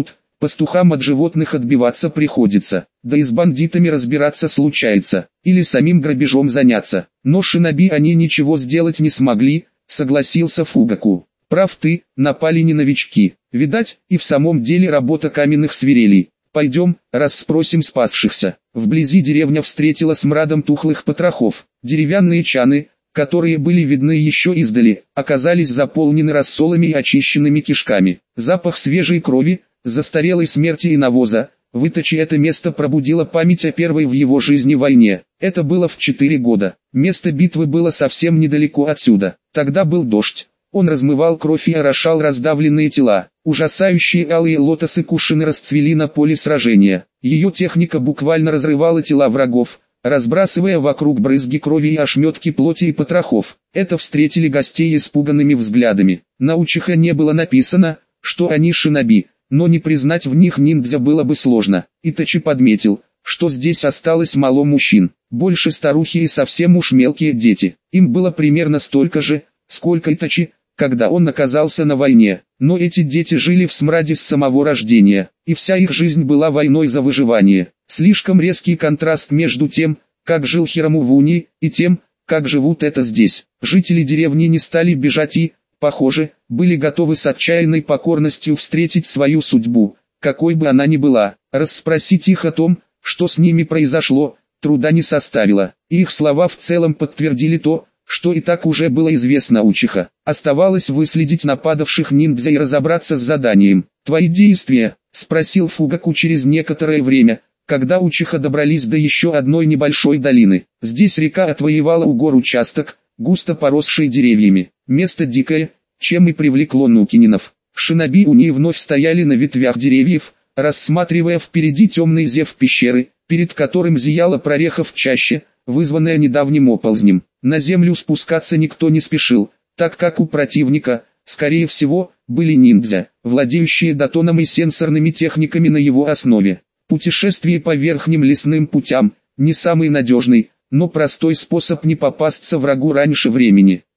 Пастухам от животных отбиваться приходится, да и с бандитами разбираться случается, или самим грабежом заняться. Но шиноби они ничего сделать не смогли, согласился Фугаку. Прав ты, напали не новички. Видать, и в самом деле работа каменных свирелей. Пойдем, расспросим спасшихся. Вблизи деревня встретила смрадом тухлых потрохов. Деревянные чаны, которые были видны еще издали, оказались заполнены рассолами и очищенными кишками. Запах свежей крови, застарелой смерти и навоза, выточи это место пробудило память о первой в его жизни войне. Это было в четыре года. Место битвы было совсем недалеко отсюда. Тогда был дождь. Он размывал кровь и орошал раздавленные тела. Ужасающие алые лотосы Кушины расцвели на поле сражения. Ее техника буквально разрывала тела врагов, разбрасывая вокруг брызги крови и ошметки плоти и потрохов. Это встретили гостей испуганными взглядами. На Учиха не было написано, что они шиноби, но не признать в них ниндзя было бы сложно. Итачи подметил, что здесь осталось мало мужчин, больше старухи и совсем уж мелкие дети. Им было примерно столько же, сколько Итачи, когда он оказался на войне. Но эти дети жили в смраде с самого рождения, и вся их жизнь была войной за выживание. Слишком резкий контраст между тем, как жил Хираму в Уни, и тем, как живут это здесь. Жители деревни не стали бежать и, похоже, были готовы с отчаянной покорностью встретить свою судьбу, какой бы она ни была. Расспросить их о том, что с ними произошло, труда не составило. И их слова в целом подтвердили то, что и так уже было известно Учиха. Оставалось выследить нападавших ниндзя и разобраться с заданием. «Твои действия?» – спросил Фугаку через некоторое время, когда Учиха добрались до еще одной небольшой долины. Здесь река отвоевала у гор участок, густо поросший деревьями. Место дикое, чем и привлекло нукининов. Шиноби Уни вновь стояли на ветвях деревьев, рассматривая впереди темный зев пещеры, перед которым зияла прореха в чаще, вызванная недавним оползнем. На землю спускаться никто не спешил, так как у противника, скорее всего, были ниндзя, владеющие датоном и сенсорными техниками на его основе. Путешествие по верхним лесным путям – не самый надежный, но простой способ не попасться врагу раньше времени.